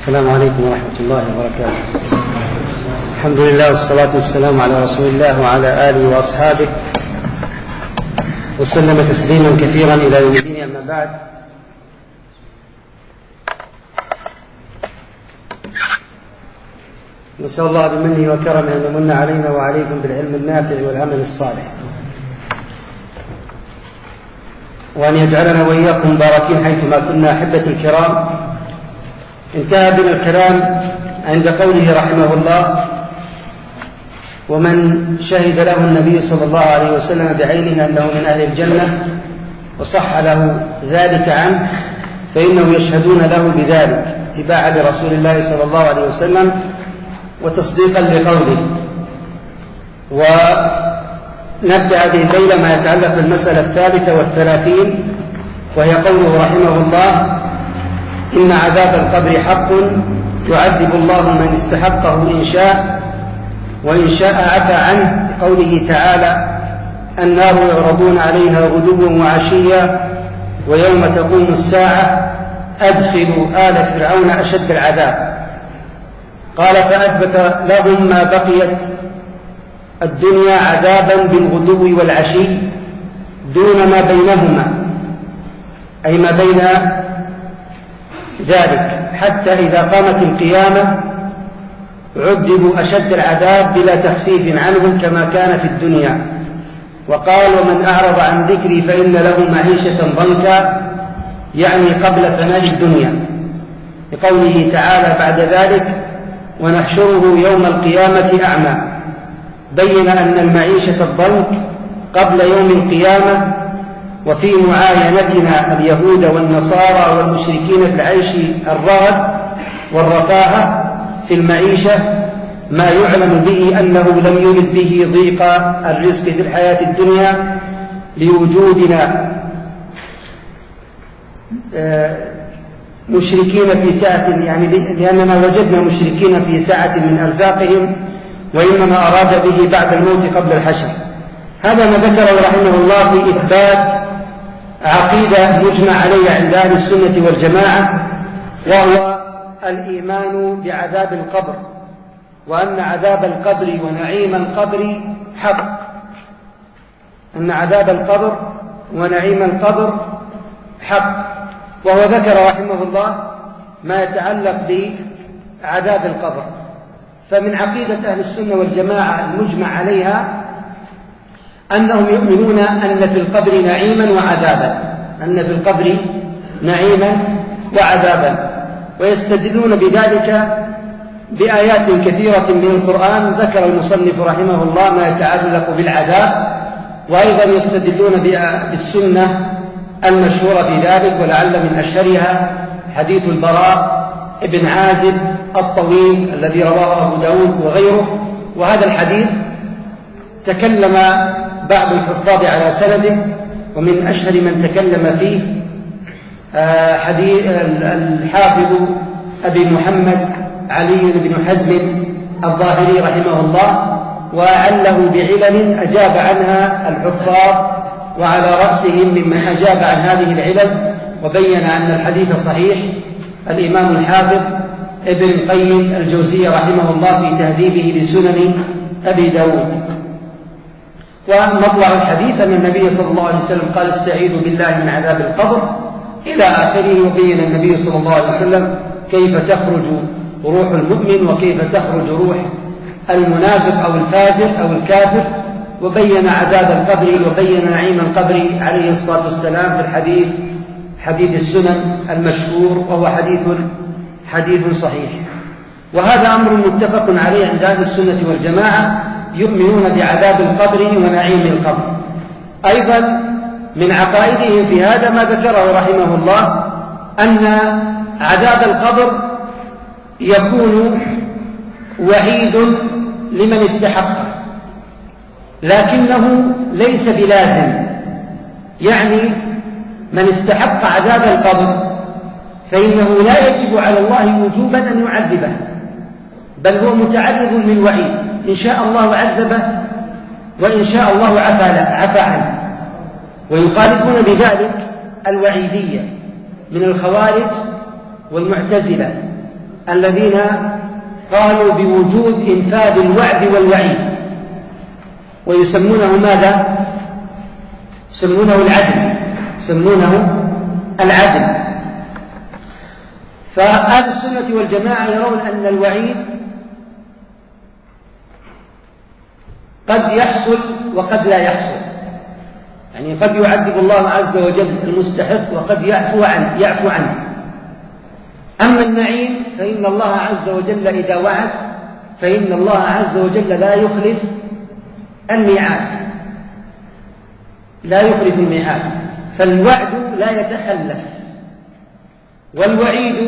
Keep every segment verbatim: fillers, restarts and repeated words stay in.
السلام عليكم ورحمة الله وبركاته. الحمد لله والصلاة والسلام على رسول الله وعلى آله وأصحابه وسلم تسليما كثيرا إلى يوم الدين. أما بعد، نسأل الله بمنه وكرمه أن يمن علينا وعليكم بالعلم النافع والعمل الصالح، وأن يجعلنا وإياكم مباركين حيثما كنا. أحبتي الكرام، انتهى بنا الكلام عند قوله رحمه الله: ومن شهد له النبي صلى الله عليه وسلم بعينه أنه من أهل الجنة وصح له ذلك عنه فإنهم يشهدون له بذلك اتباعا لرسول الله صلى الله عليه وسلم وتصديقا لقوله. ونبدأ هذه الليلة ما يتعلق بالمسألة الثالثة والثلاثين، وهي قوله رحمه الله: إن عذاب القبر حق يعذب الله من استحقه إن شاء، وإن شاء عفى عنه، قوله تعالى: النار يعرضون عليها غدوا وعشيا ويوم تقوم الساعة أدخلوا آل فرعون أشد العذاب. قال: فأثبت لهم ما بقيت الدنيا عذابا بالغدو والعشي دون ما بينهما، أي ما بين ذلك، حتى إذا قامت القيامة عذبوا أشد العذاب بلا تخفيف عنهم كما كان في الدنيا. وقال: ومن أعرض عن ذكري فإن له معيشة ضنكا، يعني قبل فناء الدنيا، لقوله تعالى بعد ذلك: ونحشره يوم القيامة أعمى. بين أن المعيشة الضنك قبل يوم القيامة، وفي معاينتنا اليهود والنصارى والمشركين في العيش الرغد والرفاهة في المعيشة ما يعلم به أنه لم يرد به ضيق الرزق في الحياة الدنيا لوجودنا مشركين في سعة، يعني لأننا وجدنا مشركين في سعة من أرزاقهم، وإنما أراد به بعد الموت قبل الحشر. هذا ما ذكره رحمه الله في إثبات عقيدة مجمع عليها عند أهل السنة والجماعة، وهو الإيمان بعذاب القبر، وأن عذاب القبر ونعيم القبر حق. أن عذاب القبر ونعيم القبر حق. وهو ذكر رحمه الله ما يتعلق بعذاب القبر. فمن عقيدة أهل السنة والجماعة المجمع عليها أنهم يؤمنون أن في القبر نعيما وعذابا، أن في القبر نعيما وعذابا، ويستدلون بذلك بآيات كثيرة من القرآن ذكر المصنف رحمه الله ما يتعلق بالعذاب، وأيضا يستدلون بالسنة المشهورة في ذلك، ولعل من أشهرها حديث البراء ابن عازب الطويل الذي رواه أبو داود وغيره. وهذا الحديث تكلم بعض الحفاظ على سنده، ومن أشهر من تكلم فيه حديث الحافظ أبي محمد علي بن حزم الظاهري رحمه الله، وعله بعلل أجاب عنها الحفاظ، وعلى رأسهم ممن أجاب عن هذه العلل وبين أن الحديث صحيح الإمام الحافظ ابن القيم الجوزية رحمه الله في تهذيبه لسنن أبي داود. ومطلع الحديث أن النبي صلى الله عليه وسلم قال: استعيذوا بالله من عذاب القبر إلى آخره. وبين النبي صلى الله عليه وسلم كيف تخرج روح المؤمن وكيف تخرج روح المنافق أو الفاجر أو الكافر، وبين عذاب القبر وبين نعيم القبر عليه الصلاة والسلام في الحديث حديث السنن المشهور، وهو حديث حديث صحيح. وهذا أمر متفق عليه عند أهل السنة والجماعة، يؤمنون بعذاب القبر ونعيم القبر. أيضا من عقائدهم في هذا ما ذكره رحمه الله أن عذاب القبر يكون وعيد لمن استحقه، لكنه ليس بلازم. يعني من استحق عذاب القبر فإنه لا يجب على الله وجوبا أن يعذبه، بل هو متعرض للوعيد، إن شاء الله عذبه وإن شاء الله عفى عنه. ويخالفون بذلك الوعيدية من الخوارج والمعتزلة، الذين قالوا بوجوب إنفاذ الوعد والوعيد، ويسمونه ماذا؟ يسمونه العدل، يسمونه العدل. فأهل السنة والجماعة يرون أن الوعيد قد يحصل وقد لا يحصل، يعني قد يعذب الله عز وجل المستحق وقد يعفو عنه, يعفو عنه. أما النعيم فإن الله عز وجل إذا وعد فإن الله عز وجل لا يخلف الميعاد، لا يخلف الميعاد، فالوعد لا يتخلف، والوعيد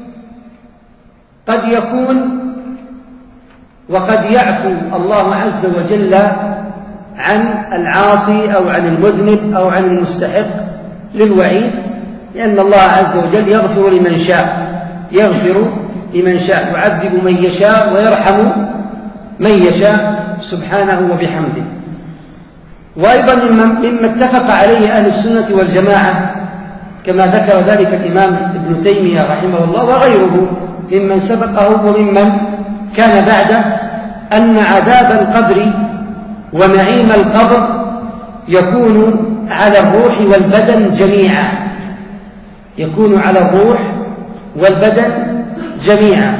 قد يكون وقد يعفو الله عز وجل عن العاصي أو عن المذنب أو عن المستحق للوعيد، لأن الله عز وجل يغفر لمن شاء، يغفر لمن شاء، يعذب من يشاء ويرحم من يشاء سبحانه وبحمده. وأيضا مما اتفق عليه أهل السنة والجماعة كما ذكر ذلك الإمام ابن تيمية رحمه الله وغيره ممن سبقه وممن كان بعده، أن عذاب القبر ونعيم القبر يكون على الروح والبدن جميعا، يكون على الروح والبدن جميعا.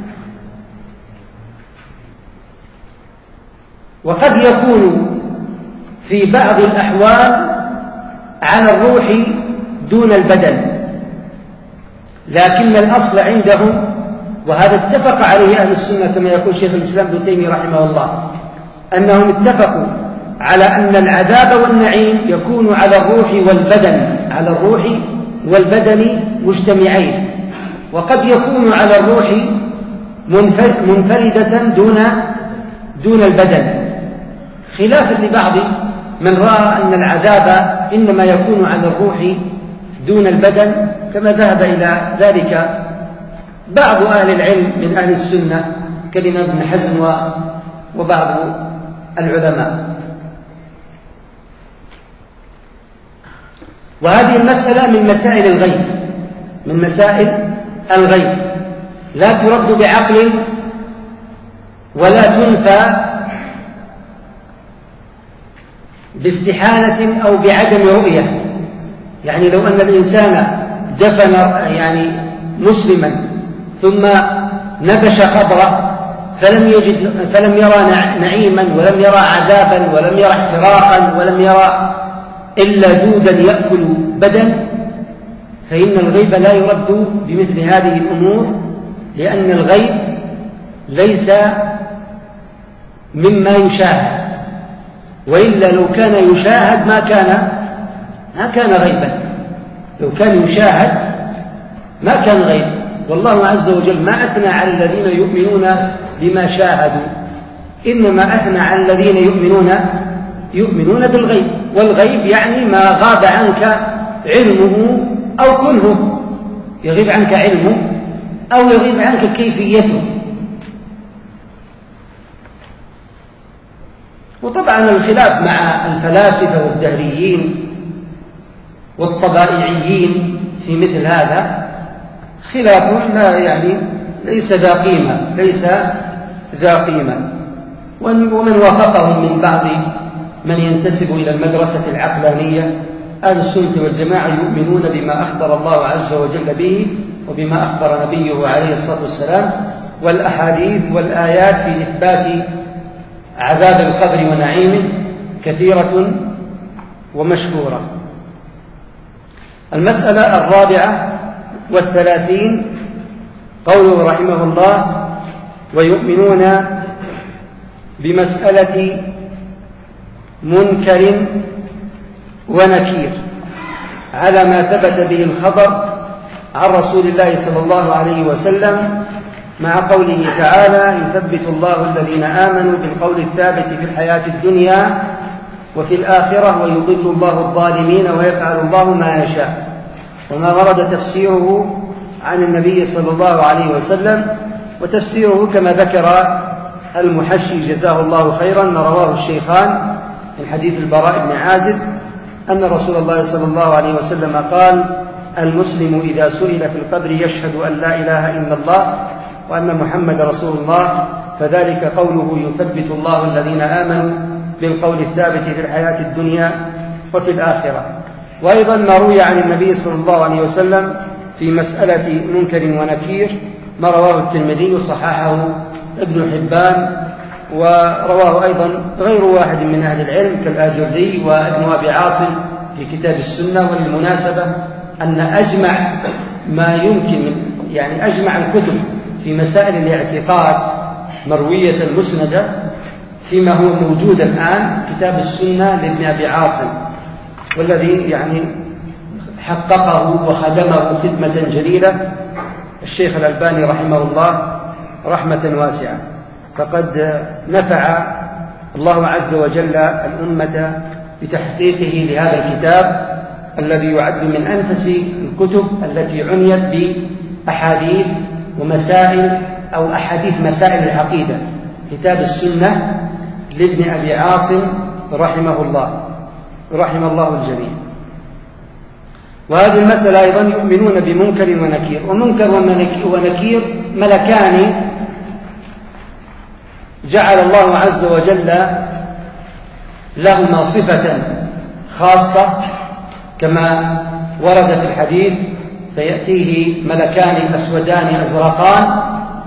وقد يكون في بعض الأحوال على الروح دون البدن، لكن الأصل عندهم، وهذا اتفق عليه أهل السنة كما يقول شيخ الإسلام ابن تيمية رحمه الله، أنهم اتفقوا على أن العذاب والنعيم يكون على الروح والبدن، على الروح والبدن مجتمعين، وقد يكون على الروح منفردة دون دون البدن، خلافا لبعض من رأى أن العذاب إنما يكون على الروح دون البدن، كما ذهب إلى ذلك بعض أهل العلم من أهل السنة كالإمام ابن حزم وبعض العلماء. وهذه المسألة من مسائل الغيب، من مسائل الغيب لا ترد بعقل ولا تنفى باستحالة أو بعدم رؤية. يعني لو أن الإنسان دفن يعني مسلما ثم نبش قبره فلم يجد فلم يرى نعيما ولم يرى عذابا ولم يرى احتراقا ولم يرى إلا دودا يأكل بدن، فإن الغيب لا يرد بمثل هذه الأمور، لأن الغيب ليس مما يشاهد، وإلا لو كان يشاهد ما كان ما كان غيبا، لو كان يشاهد ما كان غيبا. والله عز وجل ما أثنى على الذين يؤمنون بما شاهدوا، إنما أثنى على الذين يؤمنون يؤمنون بالغيب، والغيب يعني ما غاب عنك علمه أو كنه، يغيب عنك علمه أو يغيب عنك كيفيته. وطبعا الخلاف مع الفلاسفة والدهريين والطبائعيين في مثل هذا خلاف لا يعني ليس ذا قيمة، ليس ذا قيمة. ومن وافقهم من بعض من ينتسب إلى المدرسة العقلانية، أهل السنة والجماعة يؤمنون بما أخبر الله عز وجل به وبما أخبر نبيه عليه الصلاة والسلام، والأحاديث والآيات في إثبات عذاب القبر ونعيمه كثيرة ومشهورة. المسألة الرابعة والثلاثين قوله رحمه الله: ويؤمنون بمسألة منكر ونكير على ما ثبت به الخبر عن رسول الله صلى الله عليه وسلم، مع قوله تعالى: يثبت الله الذين آمنوا بالقول الثابت في الحياة الدنيا وفي الآخرة ويضل الله الظالمين ويفعل الله ما يشاء. وما ورد تفسيره عن النبي صلى الله عليه وسلم، وتفسيره كما ذكر المحشي جزاه الله خيرا ما رواه الشيخان من حديث البراء بن عازب أن رسول الله صلى الله عليه وسلم قال: المسلم إذا سئل في القبر يشهد أن لا إله إلا الله وأن محمد رسول الله، فذلك قوله يثبت الله الذين آمنوا بالقول الثابت في الحياة الدنيا وفي الآخرة. وأيضا ما روي عن النبي صلى الله عليه وسلم في مسألة منكر ونكير ما رواه الترمذي وصححه ابن حبان، ورواه أيضا غير واحد من أهل العلم كالآجري وابن أبي عاصم في كتاب السنة. وللمناسبة أن أجمع ما يمكن يعني أجمع الكتب في مسائل الاعتقاد مروية المسندة فيما هو موجود الآن كتاب السنة لابن أبي عاصم، والذي يعني حققه وخدمه خدمة جليلة الشيخ الألباني رحمه الله رحمة واسعة. فقد نفع الله عز وجل الأمة بتحقيقه لهذا الكتاب الذي يعد من أنفس الكتب التي عنيت بأحاديث ومسائل أو أحاديث مسائل العقيدة، كتاب السنة لابن أبي عاصم رحمه الله رحم الله الجميع. وهذه المسألة أيضا يؤمنون بمنكر ونكير. ومنكر ونكير ملكان جعل الله عز وجل لهما صفة خاصة كما ورد في الحديث: فيأتيه ملكان أسودان أزرقان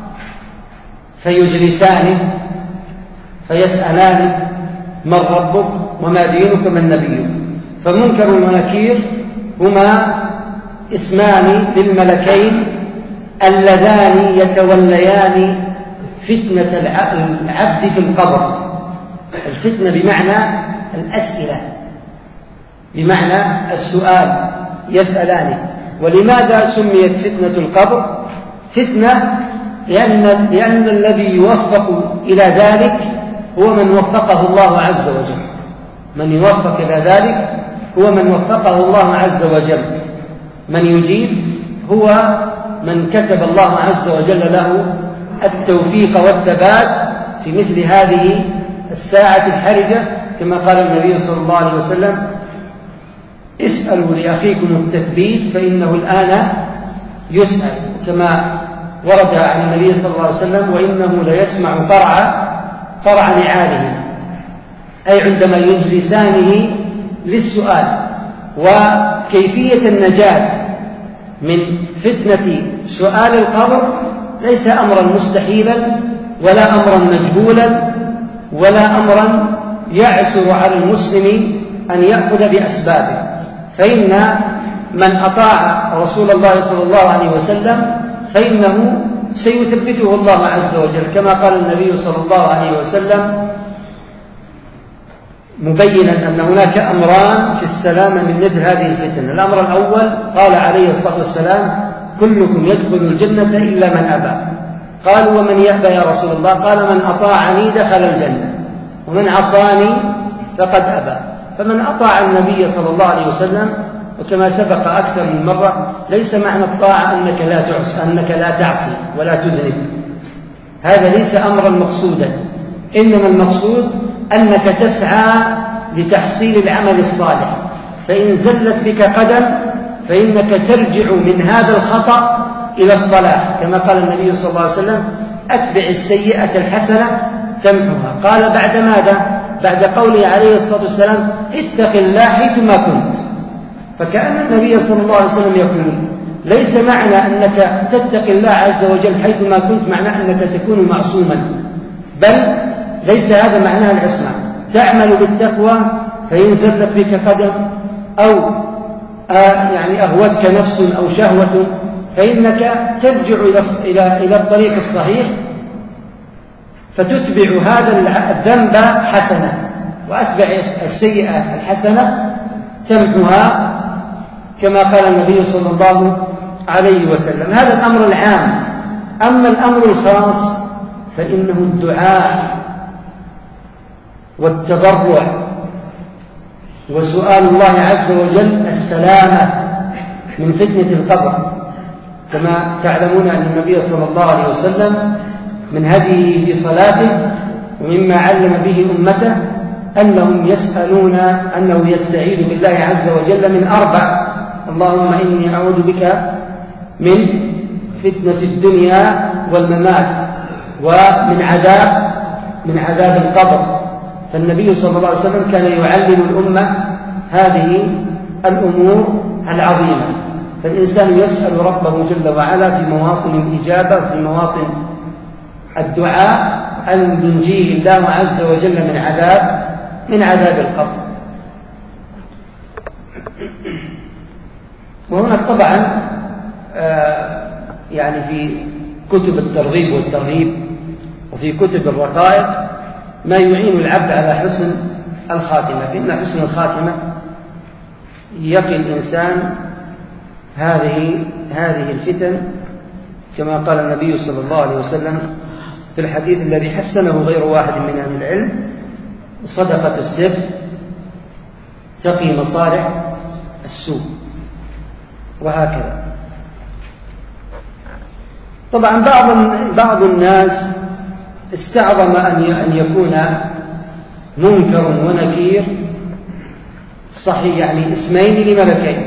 فيجلسانه فيسألانه من ربك وما دينك من نبيك. فمنكر ونكير هما اسمان للملكين اللذان يتوليان فتنة العبد في القبر. الفتنة بمعنى الأسئلة، بمعنى السؤال، يسألانه. ولماذا سميت فتنة القبر فتنة؟ لأن, لأن الذي يوفق إلى ذلك هو من وفقه الله عز وجل. من يوفق إلى ذلك هو من وفقه الله عز وجل. من يجيب هو من كتب الله عز وجل له التوفيق والثبات في مثل هذه الساعة الحرجة، كما قال النبي صلى الله عليه وسلم: اسألوا لأخيكم التثبيت فإنه الآن يسأل. كما ورد عن النبي صلى الله عليه وسلم: وإنه ليسمع قرع قرع نعالهم، أي عندما يجلسانه للسؤال. وكيفية النجاة من فتنة سؤال القبر ليس أمرا مستحيلا ولا أمرا مجهولا ولا أمرا يعسر على المسلم أن يأخذ بأسبابه. فإن من أطاع رسول الله صلى الله عليه وسلم فإنه سيثبته الله عز وجل، كما قال النبي صلى الله عليه وسلم مبينا أن هناك أمران في السلامة من مثل هذه الفتنة. الأمر الأول قال عليه الصلاة والسلام: كلكم يدخل الجنة إلا من أبى. قالوا: ومن يأبى يا رسول الله؟ قال: من أطاعني دخل الجنة ومن عصاني فقد أبى. فمن أطاع النبي صلى الله عليه وسلم، وكما سبق أكثر من مرة، ليس معنى الطاعة أنك لا تعصي أنك لا تعصي ولا تذنب، هذا ليس أمرا مقصودا، إنما المقصود أنك تسعى لتحصيل العمل الصالح. فإن زلت بك قدم فإنك ترجع من هذا الخطأ إلى الصلاح، كما قال النبي صلى الله عليه وسلم: أتبع السيئة الحسنة تمحها. قال: بعد ماذا؟ بعد قوله عليه الصلاة والسلام: اتق الله حيثما كنت. فكأن النبي صلى الله عليه وسلم يقول: ليس معنى أنك تتقي الله عز وجل حيثما كنت معنى أنك تكون معصوما، بل ليس هذا معناه العصمة. تعمل بالتقوى فإن زلت بك قدم أو آه يعني أغوتك نفس أو شهوة فإنك ترجع إلى إلى الطريق الصحيح فتتبع هذا الذنب حسنة، وأتبع السيئة الحسنة تمحها، كما قال النبي صلى الله عليه وسلم. هذا الأمر العام. أما الأمر الخاص فإنه الدعاء والتضرع وسؤال الله عز وجل السلامة من فتنة القبر. كما تعلمون أن النبي صلى الله عليه وسلم من هديه في صلاته ومما علم به أمته أنهم يسألون أنه يستعيذ بالله عز وجل من أربع اللهم إني أعوذ بك من فتنة الدنيا والممات ومن عذاب من عذاب القبر. فالنبي صلى الله عليه وسلم كان يعلم الأمة هذه الأمور العظيمة. فالإنسان يسأل ربه جل وعلا في مواطن الإجابة وفي مواطن الدعاء أن ينجيه الله عز وجل من عذاب من عذاب القبر. وهناك طبعا آه يعني في كتب الترغيب والترهيب وفي كتب الرقائق ما يعين العبد على حسن الخاتمة، فإن حسن الخاتمة يقي الإنسان هذه هذه الفتن، كما قال النبي صلى الله عليه وسلم في الحديث الذي حسنه غير واحد من أهل العلم: صدقة السر تقي مصارع السوء. وهكذا. طبعا بعض بعض الناس استعظم أن يكون منكر ونكير صحيح، يعني اسمين لملكين،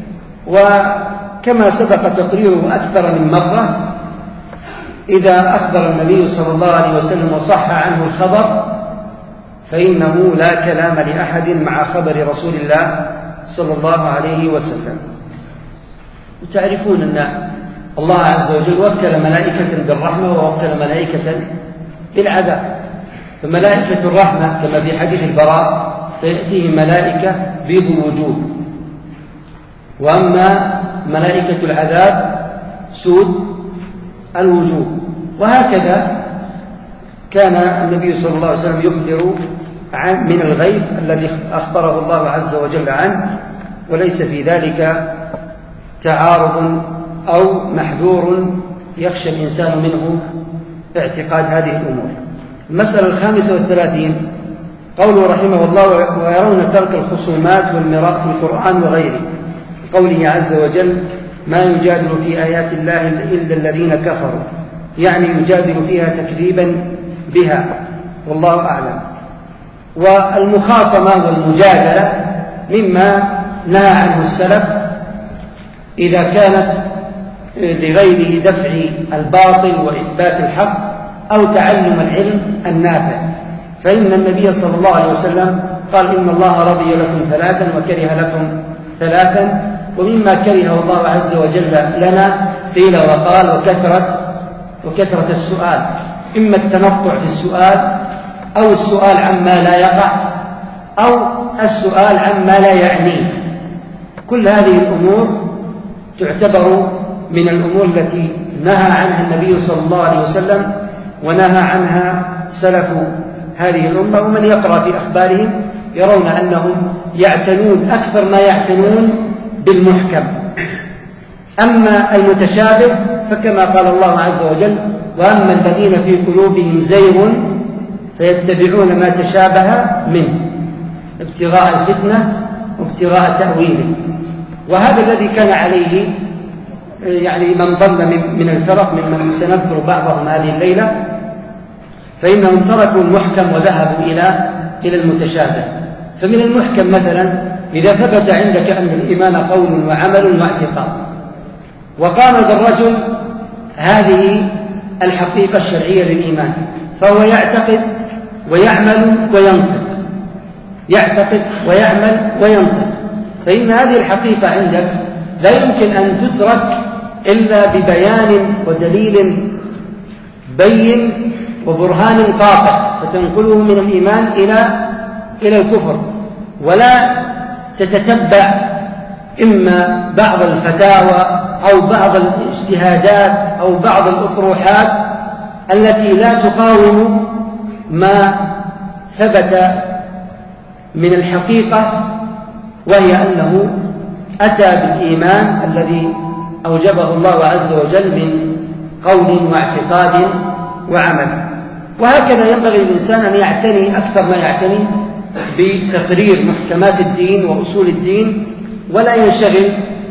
وكما سبق تقريره أكثر من مرة إذا أخبر النبي صلى الله عليه وسلم وصح عنه الخبر فإنه لا كلام لأحد مع خبر رسول الله صلى الله عليه وسلم. وتعرفون أن الله عز وجل وكل ملائكة بالرحمة ووكل ملائكة بالعذاب. فملائكة الرحمة كما في حديث البراء فيأتيه ملائكة بيض الوجوه، وأما ملائكة العذاب سود الوجوه. وهكذا كان النبي صلى الله عليه وسلم يخبر عن من الغيب الذي أخبره الله عز وجل عنه، وليس في ذلك تعارض أو محذور يخشى الإنسان منه اعتقاد هذه الأمور. المسألة الخامسة والثلاثين قوله رحمه الله: ويرون ترك الخصومات والمراء في القرآن وغيره، قوله عز وجل: ما يجادل في آيات الله إلا الذين كفروا، يعني يجادل فيها تكذيبا بها، والله أعلم. والمخاصمة والمجادلة مما نهى عنه السلف إذا كانت لغير دفع الباطل وإثبات الحق أو تعلم العلم النافع. فإن النبي صلى الله عليه وسلم قال: إن الله رضي لكم ثلاثا وكره لكم ثلاثا، ومما كره الله عز وجل لنا قيل وقال وكثرة وكثرة السؤال، إما التنطع في السؤال أو السؤال عما لا يقع أو السؤال عما لا يعنيه. كل هذه الأمور تعتبر من الأمور التي نهى عنها النبي صلى الله عليه وسلم ونهى عنها سلف هذه الأمة. ومن يقرأ في أخبارهم يرون أنهم يعتنون أكثر ما يعتنون بالمحكم. أما المتشابه فكما قال الله عز وجل: وأما الذين في قلوبهم زيغ فيتبعون ما تشابه منه ابتغاء الفتنة وابتغاء تأويله. وهذا الذي كان عليه يعني من ضل من الفرق ممن سنذكر بعضهم هذه الليلة، فإنهم تركوا المحكم وذهبوا إلى إلى المتشابه. فمن المحكم مثلا إذا ثبت عندك أن الإيمان قول وعمل واعتقاد، وقام بالرجل هذه الحقيقة الشرعية للإيمان، فهو يعتقد ويعمل وينطق، يعتقد ويعمل وينطق، فإن هذه الحقيقة عندك لا يمكن أن تترك إلا ببيان ودليل بين وبرهان قاطع فتنقله من الإيمان إلى إلى الكفر، ولا تتتبع إما بعض الفتاوى أو بعض الاجتهادات أو بعض الأطروحات التي لا تقاوم ما ثبت من الحقيقة، وهي أنه أتى بالإيمان الذي أوجبه الله عز وجل من قول واعتقاد وعمل. وهكذا ينبغي الإنسان أن يعتني أكثر ما يعتني بتقرير محكمات الدين وأصول الدين، ولا ينشغل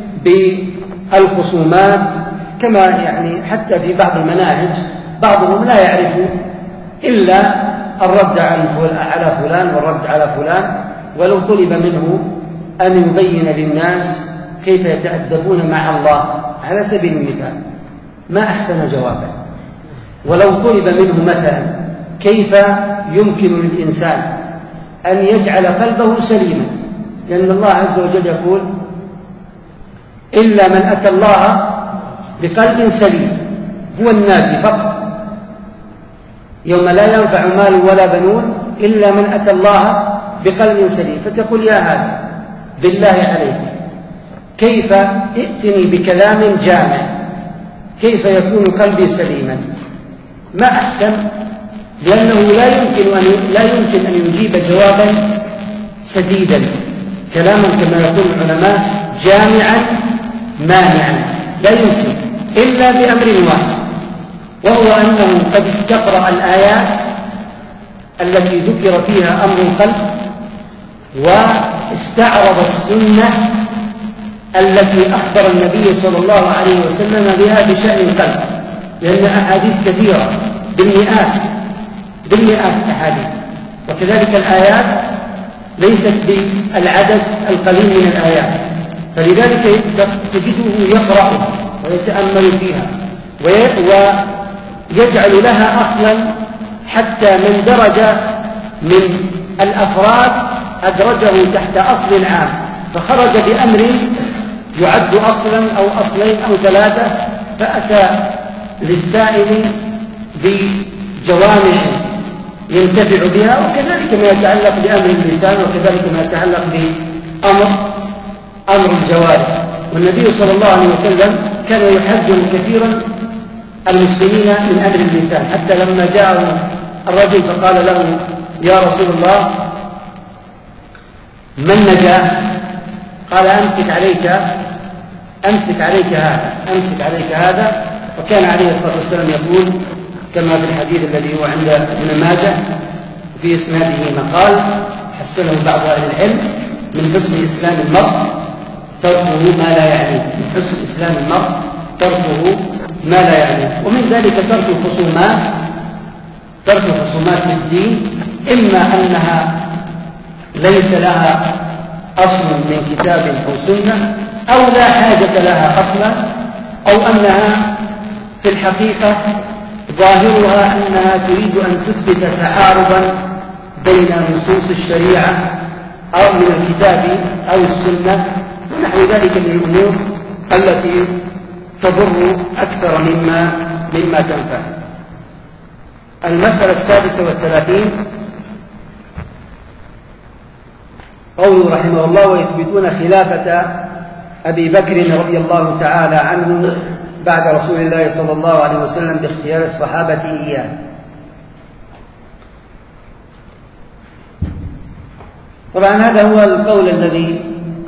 بالخصومات. كما يعني حتى في بعض المناهج بعضهم لا يعرف إلا الرد على فلان والرد على فلان، ولو طلب منه أن يبين للناس كيف يتأدبون مع الله على سبيل المثال، ما أحسن جوابا. ولو طلب منه مثلا كيف يمكن للإنسان أن يجعل قلبه سليما، لأن الله عز وجل يقول إلا من أتى الله بقلب سليم هو الناجي فقط، يوم لا ينفع مال ولا بنون إلا من أتى الله بقلب سليم. فتقول يا هذا بالله عليك كيف ائتني بكلام جامع كيف يكون قلبي سليما، ما أحسن، لأنه لا يمكن أن لا يمكن أن يجيب جوابا سديدا، كلاما كما يقول العلماء جامعا مانعا، لا يمكن إلا بأمر واحد، وهو أنه قد استقرأ الآيات التي ذكر فيها أمر القلب، واستعرض السنة التي أخبر النبي صلى الله عليه وسلم بها بشأن القلب، لأن أحاديث كثيرة بالمئات بالمئات أحاديث، وكذلك الآيات ليست بالعدد القليل من الآيات، فلذلك تجده يقرأ ويتأمل فيها ويجعل لها أصلا، حتى من درج من الأفراد أدرجه تحت أصل عام، فخرج بأمر يعد أصلا أو أصلين أو ثلاثة، فأتى للسائل بجوامع ينتفع بها، وكذلك ما يتعلق بأمر اللسان، وكذلك ما يتعلق بأمر أمر الجوارح. والنبي صلى الله عليه وسلم كان يحذر كثيرا المسلمين من أمر اللسان، حتى لما جاءه الرجل فقال له يا رسول الله من نجا؟ قال أمسك عليك أمسك عليك هذا أمسك عليك هذا وكان عليه الصلاة والسلام يقول كما في الحديث الذي هو عند ابن ماجه في إسناده مقال حسنه بعض أهل العلم: من حسن إسلام المرء تركه ما لا يعنيه. من حسن إسلام المرء تركه ما لا يعنيه. ومن ذلك ترك الخصومات ترك الخصومات في الدين، إما أنها ليس لها أصل من كتاب أو سنة، أو لا حاجة لها أصلا، أو أنها في الحقيقة ظاهرها أنها تريد أن تثبت تعارضا بين نصوص الشريعة أو من الكتاب أو السنة ونحو ذلك من الأمور التي تضر أكثر مما مما تنفع. المسألة السادسة والثلاثين قوله رحمه الله: ويثبتون خلافة أبي بكر رضي الله تعالى عنه بعد رسول الله صلى الله عليه وسلم باختيار الصحابة إياه. طبعا هذا هو القول الذي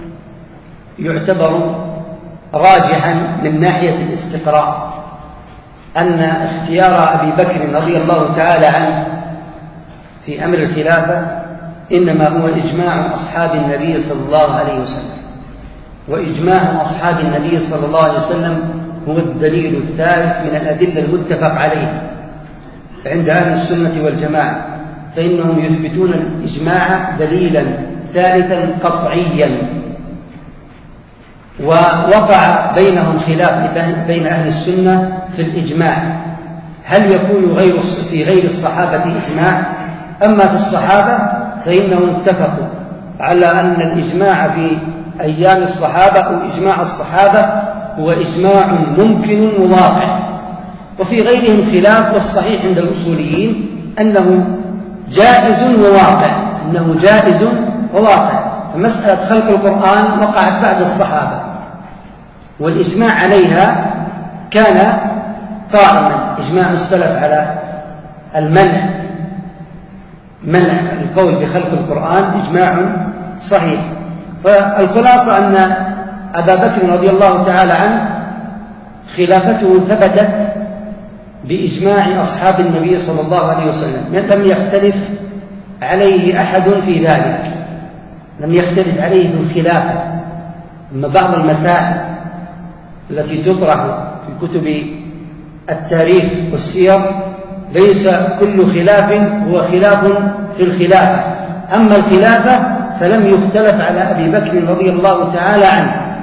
يعتبر راجحا من ناحية الاستقراء، أن اختيار أبي بكر رضي الله تعالى عنه في أمر الخلافة إنما هو إجماع أصحاب النبي صلى الله عليه وسلم، وإجماع أصحاب النبي صلى الله عليه وسلم هو الدليل الثالث من الأدلة المتفق عليها عند أهل السنة والجماعة، فإنهم يثبتون الإجماع دليلا ثالثا قطعيا. ووقع بينهم خلاف بين أهل السنة في الإجماع، هل يكون غير في غير الصحابة إجماع؟ أما في الصحابة فإنهم اتفقوا على أن الإجماع في أيام الصحابة أو إجماع الصحابة هو إجماع ممكن وواقع، وفي غيرهم خلاف، والصحيح عند الأصوليين أنه جائز وواقع أنه جائز وواقع. فمسألة خلق القرآن وقعت بعد الصحابة، والإجماع عليها كان قائما، إجماع السلف على المنع منع القول بخلق القرآن إجماع صحيح. فالخلاصة أن أبا بكر رضي الله تعالى عنه خلافته ثبتت بإجماع أصحاب النبي صلى الله عليه وسلم، لم يختلف عليه أحد في ذلك، لم يختلف عليه في الخلافة. أما بعض المسائل التي تطرح في كتب التاريخ والسير ليس كل خلاف هو خلاف في الخلافة، أما الخلافة فلم يختلف على أبي بكر رضي الله تعالى عنه،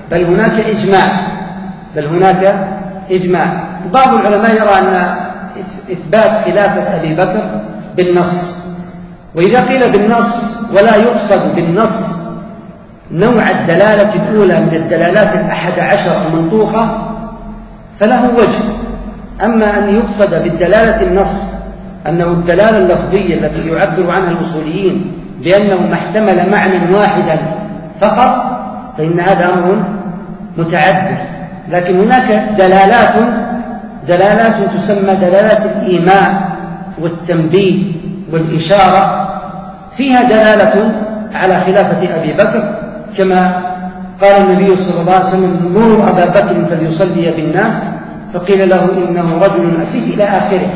بل هناك إجماع بل هناك إجماع بعض العلماء يرى أن إثبات خلافة أبي بكر بالنص، وإذا قيل بالنص ولا يقصد بالنص نوع الدلالة الأولى من الدلالات الأحد عشر المنطوقة فله وجه. أما أن يقصد بالدلالة النص أنه الدلالة اللفظية التي يعبر عنها الأصوليين بأنه ما احتمل معنى واحدا فقط فإن هذا أمر متعذر. لكن هناك دلالات دلالات تسمى دلالات الإيماء والتنبيه والإشارة، فيها دلالة على خلافة أبي بكر، كما قال النبي صلى الله عليه وسلم: مروا أبا بكر فليصلي بالناس، فقيل له إنه رجل أسيف إلى آخره.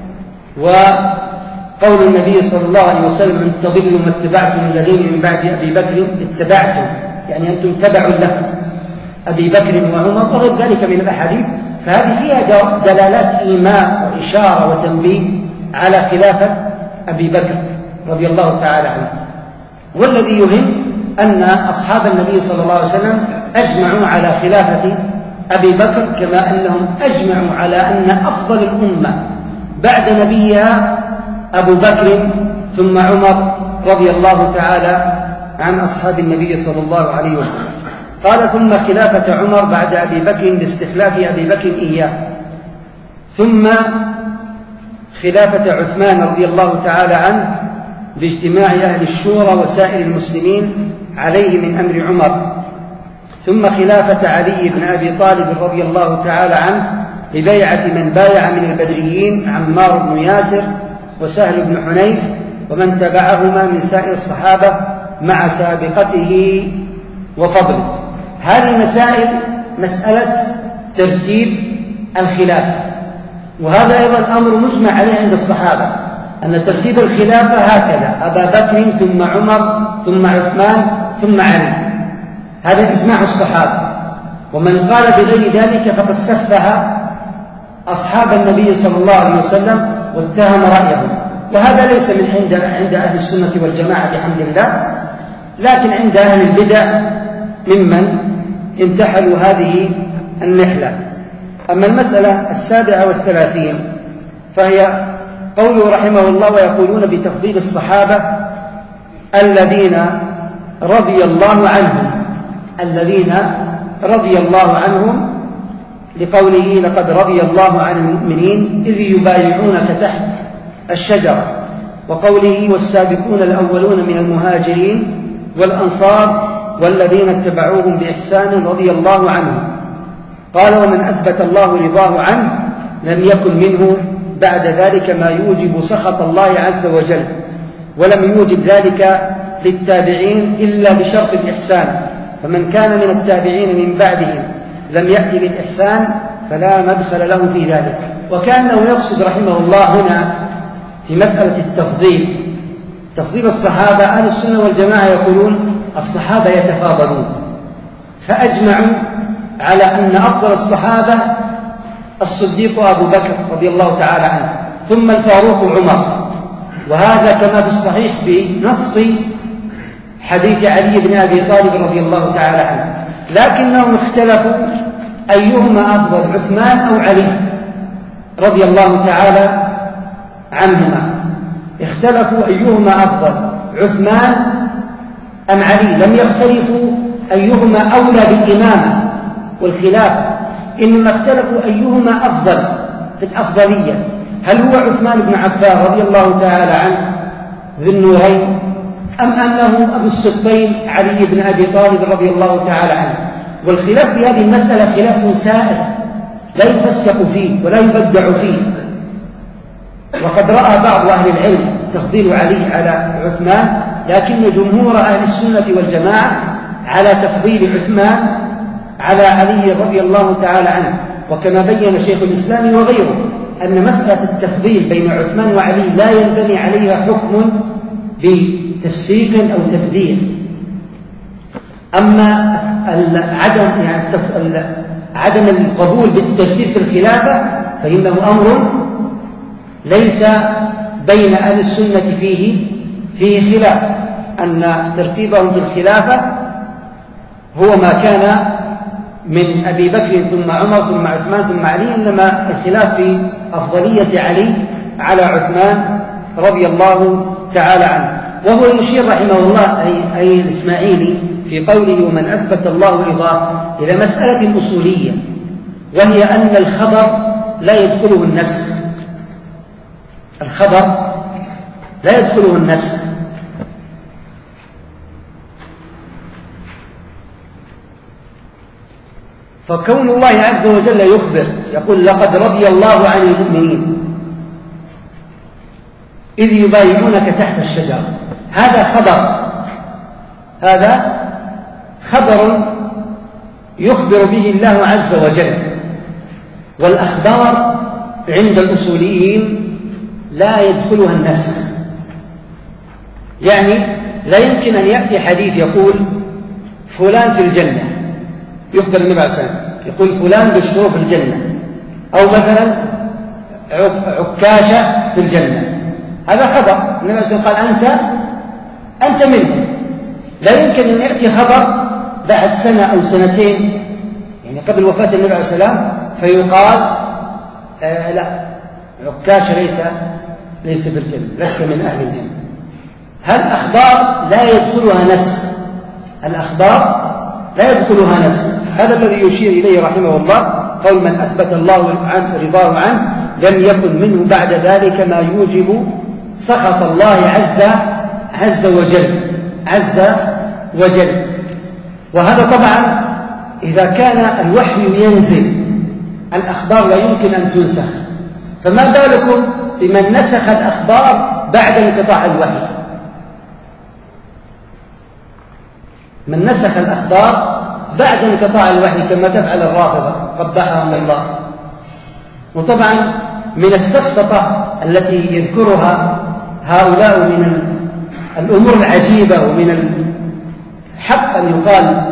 وقول النبي صلى الله عليه وسلم: أن تضلوا ما اتبعتم الذين من بعد أبي بكر اتبعتم، يعني أنتم تبعوا له أبي بكر وعمر وغير ذلك من الأحاديث. فهذه فيها دلالات إيماء وإشارة وتنبيه على خلافة أبي بكر رضي الله تعالى عنه. والذي يهم أن أصحاب النبي صلى الله عليه وسلم أجمعوا على خلافة أبي بكر، كما أنهم أجمعوا على أن أفضل الأمة بعد نبيها أبو بكر ثم عمر رضي الله تعالى عن أصحاب النبي صلى الله عليه وسلم. قال: ثم خلافة عمر بعد أبي بكر باستخلاف أبي بكر إياه، ثم خلافة عثمان رضي الله تعالى عنه باجتماع أهل الشورى وسائر المسلمين عليه من أمر عمر، ثم خلافة علي بن أبي طالب رضي الله تعالى عنه ببيعة من بايع من البدريين عمار بن ياسر وسهل بن حنيف ومن تبعهما من سائر الصحابة مع سابقته وفضله. هذه مسائل مسألة ترتيب الخلافة، وهذا أيضا أمر مجمع عليه عند الصحابة، أن ترتيب الخلافة هكذا: أبا بكر ثم عمر ثم عثمان ثم علي. هذا إجماع الصحابة، ومن قال بغير ذلك فقد سفه أصحاب النبي صلى الله عليه وسلم واتهم رأيهم. وهذا ليس من عند عند أهل السنة والجماعة بحمد الله، لكن عند أهل البدع ممن انتحلوا هذه النحلة. أما المسألة السابعة والثلاثين فهي قوله رحمه الله: ويقولون بتفضيل الصحابة الذين رضي الله عنهم الذين رضي الله عنهم لقوله: لقد رضي الله عن المؤمنين إذ يبايعونك تحت الشجرة، وقوله: والسابقون الأولون من المهاجرين والأنصار والذين اتبعوهم بإحسان رضي الله عنهم. قال: ومن أثبت الله رضاه عنه لم يكن منه بعد ذلك ما يوجب سخط الله عز وجل، ولم يوجب ذلك للتابعين إلا بشرط الإحسان، فمن كان من التابعين من بعدهم لم يأتي بالإحسان فلا مدخل له في ذلك. وكأنه يقصد رحمه الله هنا في مسألة التفضيل تفضيل الصحابة. أهل السنة والجماعة يقولون الصحابة يتفاضلون، فأجمعوا على أن أفضل الصحابة الصديق أبو بكر رضي الله تعالى عنه، ثم الفاروق عمر، وهذا كما في الصحيح بنص حديث علي بن أبي طالب رضي الله تعالى عنه. لكنهم اختلفوا أيهما أفضل، عثمان أو علي رضي الله تعالى عنهما. اختلفوا أيهما أفضل، عثمان أم علي. لم يختلفوا أيهما أولى بالإمامة والخلافة، إنما اختلفوا أيهما أفضل في الأفضلية. هل هو عثمان بن عفان رضي الله تعالى عنه ذي النورين، أم أنه أبو السبطين علي بن أبي طالب رضي الله تعالى عنه. والخلاف في هذه المسألة خلاف سائر لا يفسق فيه ولا يبدع فيه. وقد رأى بعض أهل العلم تفضيل علي على عثمان، لكن جمهور أهل السنة والجماعة على تفضيل عثمان على علي رضي الله تعالى عنه. وكما بين شيخ الإسلام وغيره أن مسألة التفضيل بين عثمان وعلي لا ينبني عليها حكم بتفسيق أو تبديل. أما عدم يعني عدم القبول بالترتيب في الخلافة فإنه أمر ليس بين أهل السنة فيه فيه خلاف، أن ترتيبهم في الخلافة هو ما كان من أبي بكر ثم عمر ثم عثمان ثم علي، إنما الخلاف في أفضلية علي على عثمان رضي الله تعالى عنه. وهو يشير رحمه الله أي, أي الإسماعيلي في قوله ومن أثبت الله رضاه إلى مسألة أصولية، وهي أن الخبر لا يدخله النسخ. الخبر لا يدخله النسخ، فكون الله عز وجل يخبر يقول لقد رضي الله عن المؤمنين إذ يبايعونك تحت الشجرة، هذا خبر، هذا خبر يخبر به الله عز وجل. والأخبار عند الأصوليين لا يدخلها النسخ، يعني لا يمكن أن يأتي حديث يقول فلان في الجنة، يخبر النبي عليه الصلاة والسلام يقول فلان بالشروع في الجنة، أو مثلا عكاشة في الجنة، هذا خبر النبي عليه الصلاة والسلام قال أنت أنت منه. لا يمكن أن يأتي خبر بعد سنة أو سنتين، يعني قبل وفاة النبي عليه الصلاة والسلام، فيقال آه لا عكاشة ليس ليس في الجنة، لست من أهل الجنة. هالأخبار لا يدخلها نسخ، الأخبار لا يدخلها نسخ. هذا الذي يشير إليه رحمه الله قول من أثبت الله عن رضاه عنه لم يكن منه بعد ذلك ما يوجب سخط الله عز عز وجل عز وجل. وهذا طبعا إذا كان الوحي ينزل الأخبار لا يمكن أن تنسخ، فما بالكم بمن نسخ الأخبار بعد انقطاع الوحي؟ من نسخ الأخبار بعد انقطاع الوحي كما تفعل الرافضة قبحهم الله. وطبعا من السفسطة التي يذكرها هؤلاء من الأمور العجيبة ومن الحق أن يقال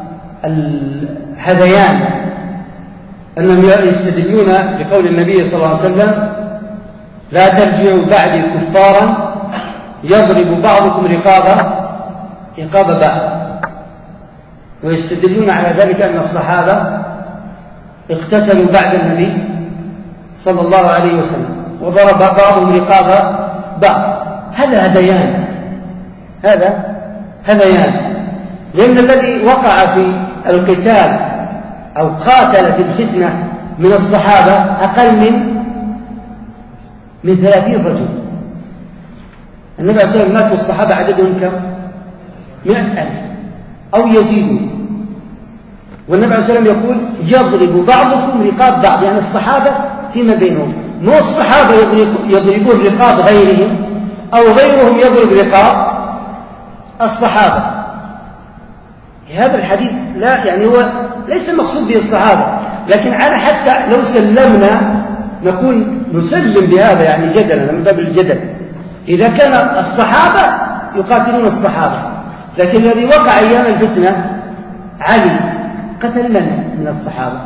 الهذيان أنهم يستدلون بقول النبي صلى الله عليه وسلم لا ترجعوا بعدي كفارا يضرب بعضكم رقاب رقاب بعض، ويستدلون على ذلك أن الصحابة اقتتلوا بعد النبي صلى الله عليه وسلم وضرب بعضهم رقاب بعض. هذا هذيان، هذا هذيان، لأن الذي وقع في القتال أو قاتل في الفتنة من الصحابة أقل من من ثلاثين رجل. النبي عليه الصلاة والسلام مات والصحابة عددهم كم؟ مئة ألف أو يزيدون. والنبي عليه الصلاة والسلام يقول يضرب بعضكم رقاب بعض، يعني الصحابة فيما بينهم، مو الصحابة يضربون رقاب غيرهم أو غيرهم يضرب رقاب الصحابة. هذا الحديث لا يعني هو ليس مقصود به الصحابة، لكن على حتى لو سلمنا نكون نسلم بهذا يعني جدلا من باب الجدل، إذا كان الصحابة يقاتلون الصحابة، لكن الذي وقع أيام الفتنة علي قتل من من الصحابة؟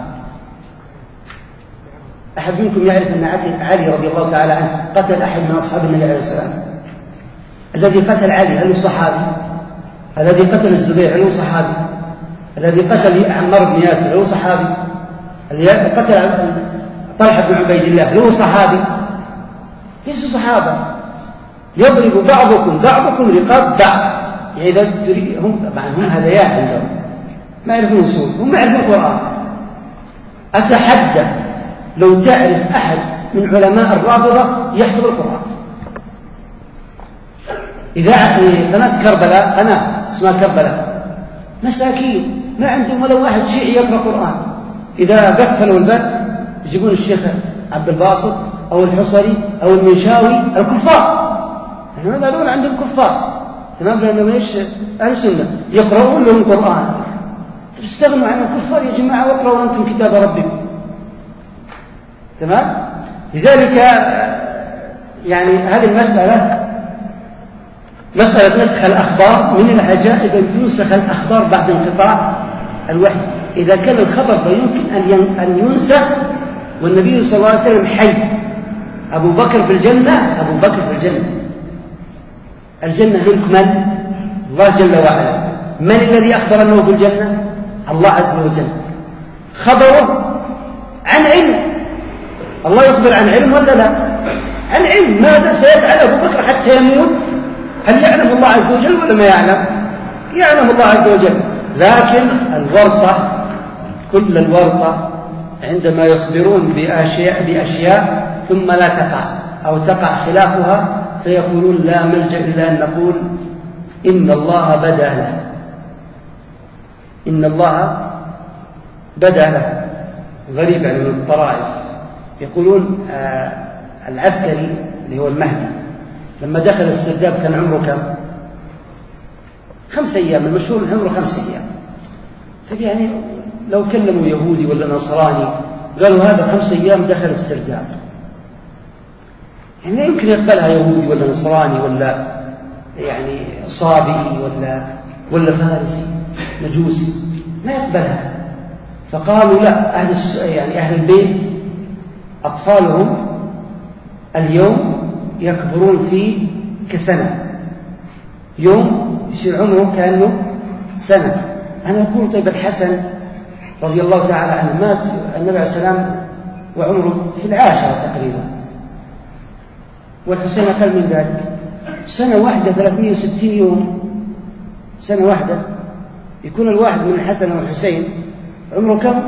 أحد منكم يعرف أن علي رضي الله تعالى عنه قتل أحد من أصحاب النبي عليه الصلاة والسلام؟ الذي قتل علي هل هو صحابي؟ الذي قتل الزبير هل هو صحابي؟ الذي قتل عمار بن ياسر هل هو صحابي؟ الذي قتل طلحة بن عبيد الله هل هو صحابي؟ ليسوا صحابة. يضرب بعضكم بعضكم رقاب بعض، يعني إذا هم طبعا هم هذيان عندهم ما يعرفون أصول، هم ما يعرفون القرآن. أتحدى لو تعرف أحد من علماء الرافضة يحفظ القرآن. إذا قناة كربلاء، قناة اسمها كربلاء، مساكين ما عندهم ولا واحد شيعي يقرأ قرآن. إذا قفلوا الباب يجيبون الشيخ عبد الباسط أو الحصري أو المنشاوي الكفار، يعني هذول عندهم كفار تمام، لأنهم إيش أهل السنة يقرؤون لهم القرآن. تستغنوا عن الكفار يا جماعة واقرأوا أنتم كتاب ربكم. تمام. لذلك يعني هذه المسألة مسألة نسخ الأخبار من العجائب أن تنسخ الأخبار بعد انقطاع الوحي. إذا كان الخبر يمكن أن ينسخ والنبي صلى الله عليه وسلم حي، أبو بكر في الجنة، أبو بكر في الجنة، الجنة ملك من؟ الله جل وعلا. من الذي أخبر أنه في الجنة؟ الله عز وجل. خبره عن علم. الله يخبر عن علم ولا لا؟ عن علم. ماذا سيفعل أبو بكر حتى يموت؟ هل يعلم الله عز وجل ولا ما يعلم؟ يعلم الله عز وجل. لكن الورطة، كل الورطة عندما يخبرون بأشياء, بأشياء ثم لا تقع أو تقع خلافها فيقولون لا ملجأ إلا أن نقول إن الله بدا له، إن الله بدا له. غريب عن الطرائف يقولون آه العسكري اللي هو المهدي لما دخل السرداب كان عمره كم؟ خمس أيام. المشهور عمره خمس أيام. طيب يعني لو كلموا يهودي ولا نصراني قالوا هذا خمس أيام دخل السرداب، يعني لا يمكن يقبلها يهودي ولا نصراني ولا يعني صابئي ولا ولا فارسي مجوسي، ما يقبلها. فقالوا لا، أهل يعني أهل البيت أطفالهم اليوم يكبرون فيه كسنة، يوم يصير عمره كأنه سنة. أنا أقول طيب الحسن رضي الله تعالى عنه مات النبي عليه السلام وعمره في العاشرة تقريبا، والحسين أقل من ذلك، سنة واحدة ثلاثمائة وستين يوم، سنة واحدة يكون الواحد من الحسن والحسين عمره كم؟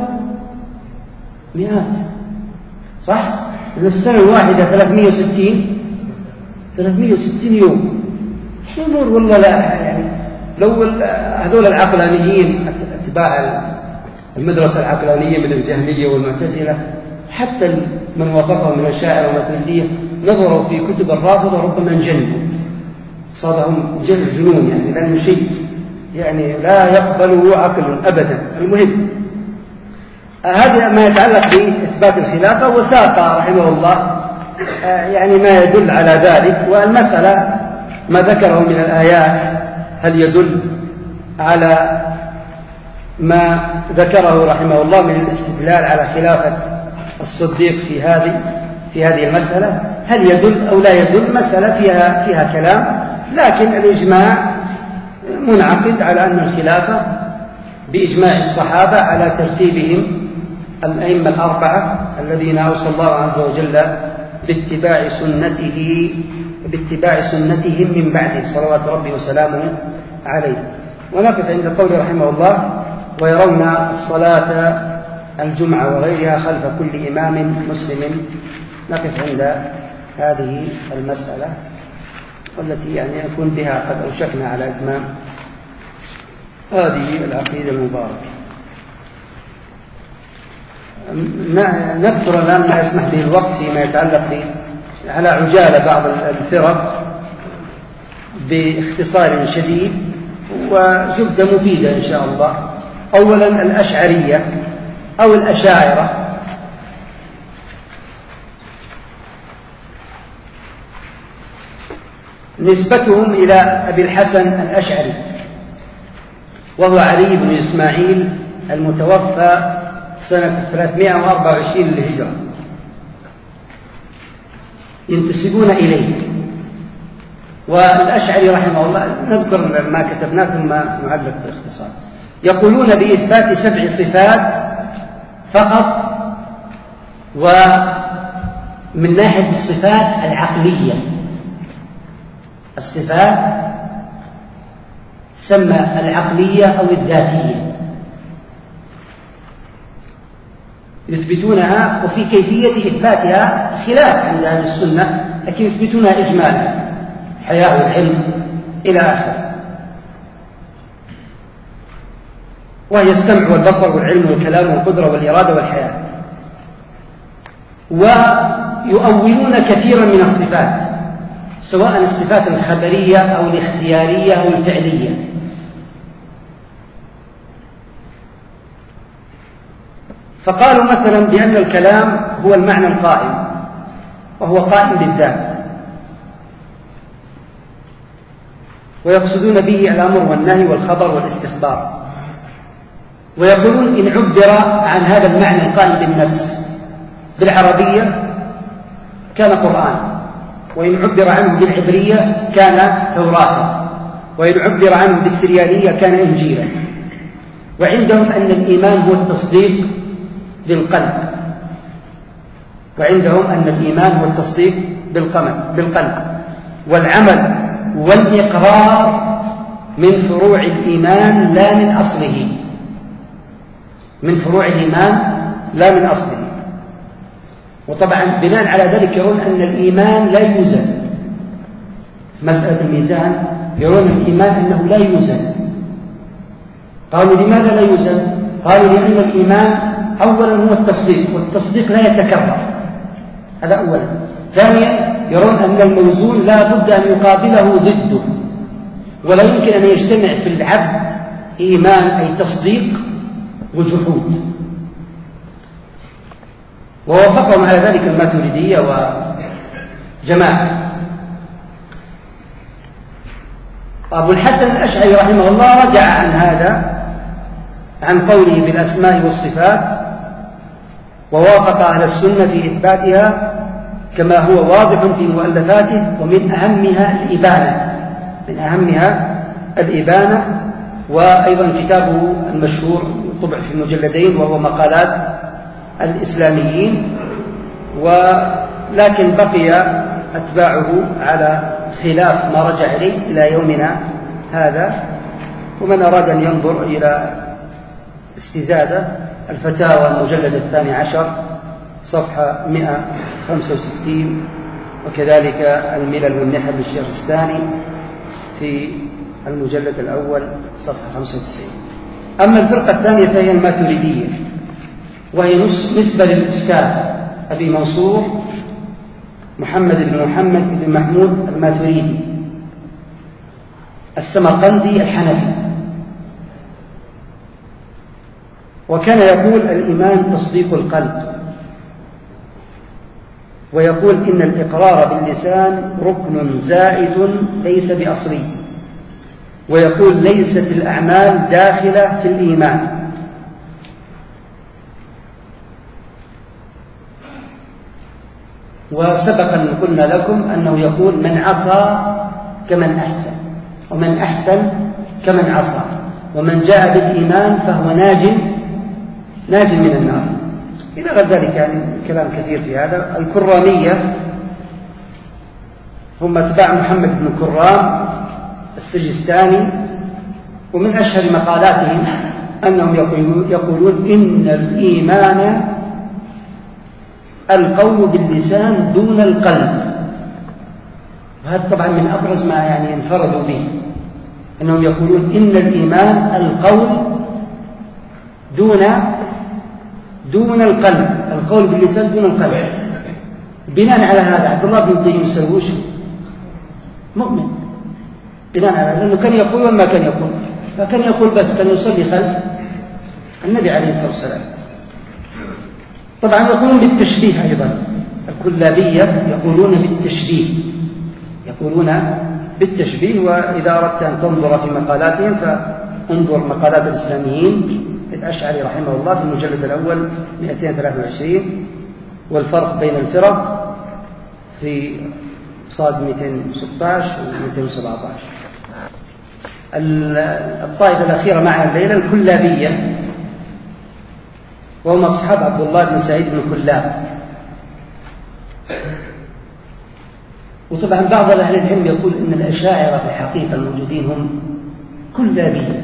مئات، صح؟ إن السنة الواحدة ثلاثمائة وستين ثلاثمائة وستين يوم. حمر والله لا، يعني لو هذول العقلانيين اتباع المدرسة العقلانية من الجهمية والمعتزلة حتى من وافقهم من الشاعر والماتريدية نظروا في كتب الرافضة ربما انجنوا، صادهم جنون، يعني لأنه شيء يعني لا يقبله عقل أبدا. المهم هذا ما يتعلق بإثبات الخلافة، وساق رحمه الله يعني ما يدل على ذلك. والمسألة ما ذكره من الآيات هل يدل على ما ذكره رحمه الله من الاستدلال على خلافة الصديق في هذه في هذه المسألة، هل يدل أو لا يدل؟ مسألة فيها فيها كلام، لكن الإجماع منعقد على أن الخلافة بإجماع الصحابة على ترتيبهم الأئمة الأربعة الذين أوصى الله عز وجل باتباع سنته باتباع سنتهم من بعده صلوات ربي وسلامه عليه. ونقف عند قول رحمه الله ويرون الصلاة الجمعة وغيرها خلف كل إمام مسلم. نقف عند هذه المسألة والتي يعني يكون بها قد أوشكنا على إتمام هذه العقيدة المباركة. نذكر الآن ما يسمح به الوقت فيما يتعلق به على عجالة بعض الفرق باختصار شديد وزبدة مفيدة إن شاء الله. أولا الأشعرية أو الأشاعرة، نسبتهم إلى أبي الحسن الأشعري وهو علي بن إسماعيل المتوفى سنة ثلاثمائة وأربعة وعشرين للهجرة، ينتسبون إليه. والأشعري رحمه الله نذكر ما كتبناه ثم نعلق باختصار. يقولون بإثبات سبع صفات فقط، ومن ناحية الصفات العقلية، الصفات سمى العقلية أو الذاتية، يثبتونها وفي كيفية إثباتها خلاف عند أهل السنة، لكن يثبتونها إجمالا، الحياة والعلم إلى آخره، وهي السمع والبصر والعلم والكلام والقدرة والإرادة والحياة. ويؤولون كثيرا من الصفات، سواء الصفات الخبرية أو الاختيارية أو الفعلية. فقالوا مثلا بأن الكلام هو المعنى القائم، وهو قائم بالذات، ويقصدون به الأمر والنهي والخبر والاستخبار. ويقولون إن عبر عن هذا المعنى القائم بالنفس بالعربية كان قرآن، وإن عبر عنه بالعبرية كان توراة، وإن عبر عنه بالسريانية كان إنجيلا. وعندهم أن الإيمان هو التصديق بالقلب، وعندهم أن الإيمان هو التصديق بالقلب، والعمل والإقرار من فروع الإيمان لا من أصله، من فروع الإيمان لا من أصله. وطبعا بناء على ذلك يرون أن الإيمان لا يوزن في مسألة الميزان، يرون الإيمان أنه لا يوزن. قالوا لماذا لا يوزن؟ قالوا لأن الإيمان أولا هو التصديق، والتصديق لا يتكرر، هذا أولا. ثانيا يرون أن الموزون لا بد أن يقابله ضده، ولا يمكن أن يجتمع في العبد إيمان أي تصديق وجحود. ووافقهم على ذلك الماتريدية وجماعة. أبو الحسن الأشعري رحمه الله رجع عن هذا، عن قوله بالأسماء والصفات، ووافق أهل السنة في إثباتها كما هو واضح في مؤلفاته، ومن أهمها الإبانة من أهمها الإبانة وأيضا كتابه المشهور طبع في مجلدين وهو مقالات الإسلاميين. ولكن بقي أتباعه على خلاف ما رجع إليه إلى يومنا هذا. ومن أراد أن ينظر إلى استزادة الفتاوى المجلد الثاني عشر صفحة مئة وخمسة وستين، وكذلك الملل والنحل للشهرستاني في المجلد الأول صفحة خمسة وتسعين. أما الفرقة الثانية فهي الماتريدية، وهي نسبة للأستاذ أبي منصور محمد بن محمد بن محمود الماتريدي السمرقندي الحنفي. وكان يقول الإيمان تصديق القلب، ويقول إن الإقرار باللسان ركن زائد ليس بأصلي، ويقول ليست الأعمال داخلة في الإيمان. وسبق أن قلنا لكم أنه يقول من عصى كمن أحسن، ومن أحسن كمن عصى، ومن جاء بالإيمان فهو ناج ناج من النار إلى غير ذلك. يعني كلام كثير في هذا. الكرامية هم اتباع محمد بن كرام السجستاني، ومن أشهر مقالاتهم أنهم يقولون إن الإيمان القول باللسان دون القلب. وهذا طبعا من أبرز ما يعني انفردوا به، أنهم يقولون إن الإيمان القول دون دون القلب، القول باللسان دون القلب. بناء على هذا عبد الله بن قيم السروش مؤمن، بناء على لأنه كان يقول وما كان يقول، فكان يقول بس كان يصلي خلف النبي عليه الصلاة والسلام. طبعا يقولون بالتشبيه أيضا، الكلابية يقولون بالتشبيه يقولون بالتشبيه. وإذا أردت أن تنظر في مقالاتهم فانظر مقالات الإسلاميين الأشعري رحمه الله في المجلد الأول مئتين وثلاثة وعشرين، والفرق بين الفرق في صاد مئتين وستة عشر و مئتين وسبعة عشر. الطائفة الأخيرة معنا الليلة الكلابية، وهم أصحاب عبد الله بن سعيد بن كلاب. وطبعا بعض أهل العلم يقول إن الأشاعرة في الحقيقة الموجودين هم كلابية.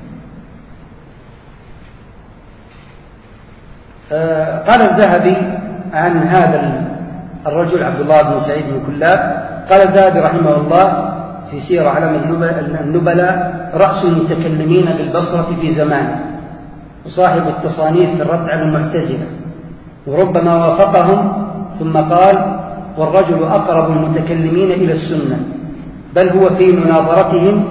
آه قال الذهبي عن هذا الرجل عبد الله بن سعيد بن كلاب، قال الذهبي رحمه الله في سير علم النبلاء: رأس المتكلمين بالبصرة في زمانه، وصاحب التصانيف في الرد على المعتزلة، وربما وافقهم. ثم قال: والرجل أقرب المتكلمين إلى السنة، بل هو في مناظرتهم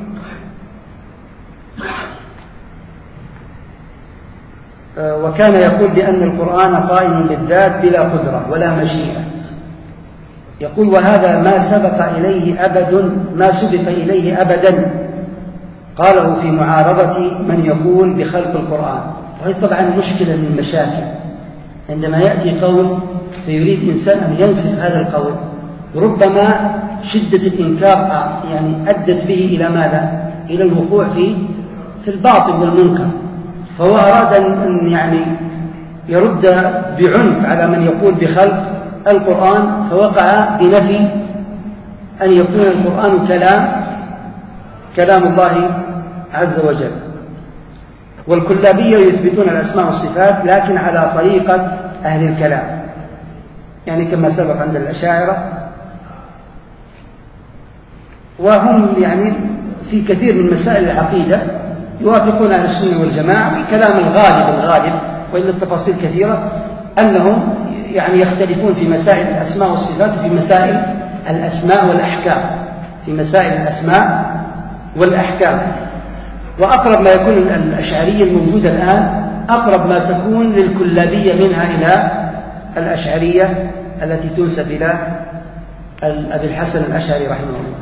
وكان يقول بأن القرآن قائم بالذات بلا قدرة ولا مشيئة. يقول: وهذا ما سبق إليه أبد ما سبق إليه أبدا. قاله في معارضة من يقول بخلق القرآن. وهي طبعا مشكلة من المشاكل، عندما يأتي قول فيريد إنسان أن ينسف هذا القول، ربما شدة الإنكار يعني أدت به إلى ماذا؟ إلى الوقوع في في الباطل والمنكر. فهو أراد أن يعني يرد بعنف على من يقول بخلق القرآن، فوقع بنفي أن يكون القرآن كلام كلام الله عز وجل. والكلابية يثبتون الأسماء والصفات لكن على طريقة أهل الكلام، يعني كما سبق عند الأشاعرة، وهم يعني في كثير من مسائل العقيدة يوافقون أهل السنة والجماعة في كلام الغالب الغالب وإن التفاصيل كثيرة، أنهم يعني يختلفون في مسائل الأسماء والصفات وفي مسائل الأسماء والأحكام في مسائل الأسماء والأحكام. وأقرب ما يكون الأشعرية الموجودة الآن أقرب ما تكون للكلابية منها إلى الأشعرية التي تنسب إلى أبي الحسن الأشعري رحمه الله.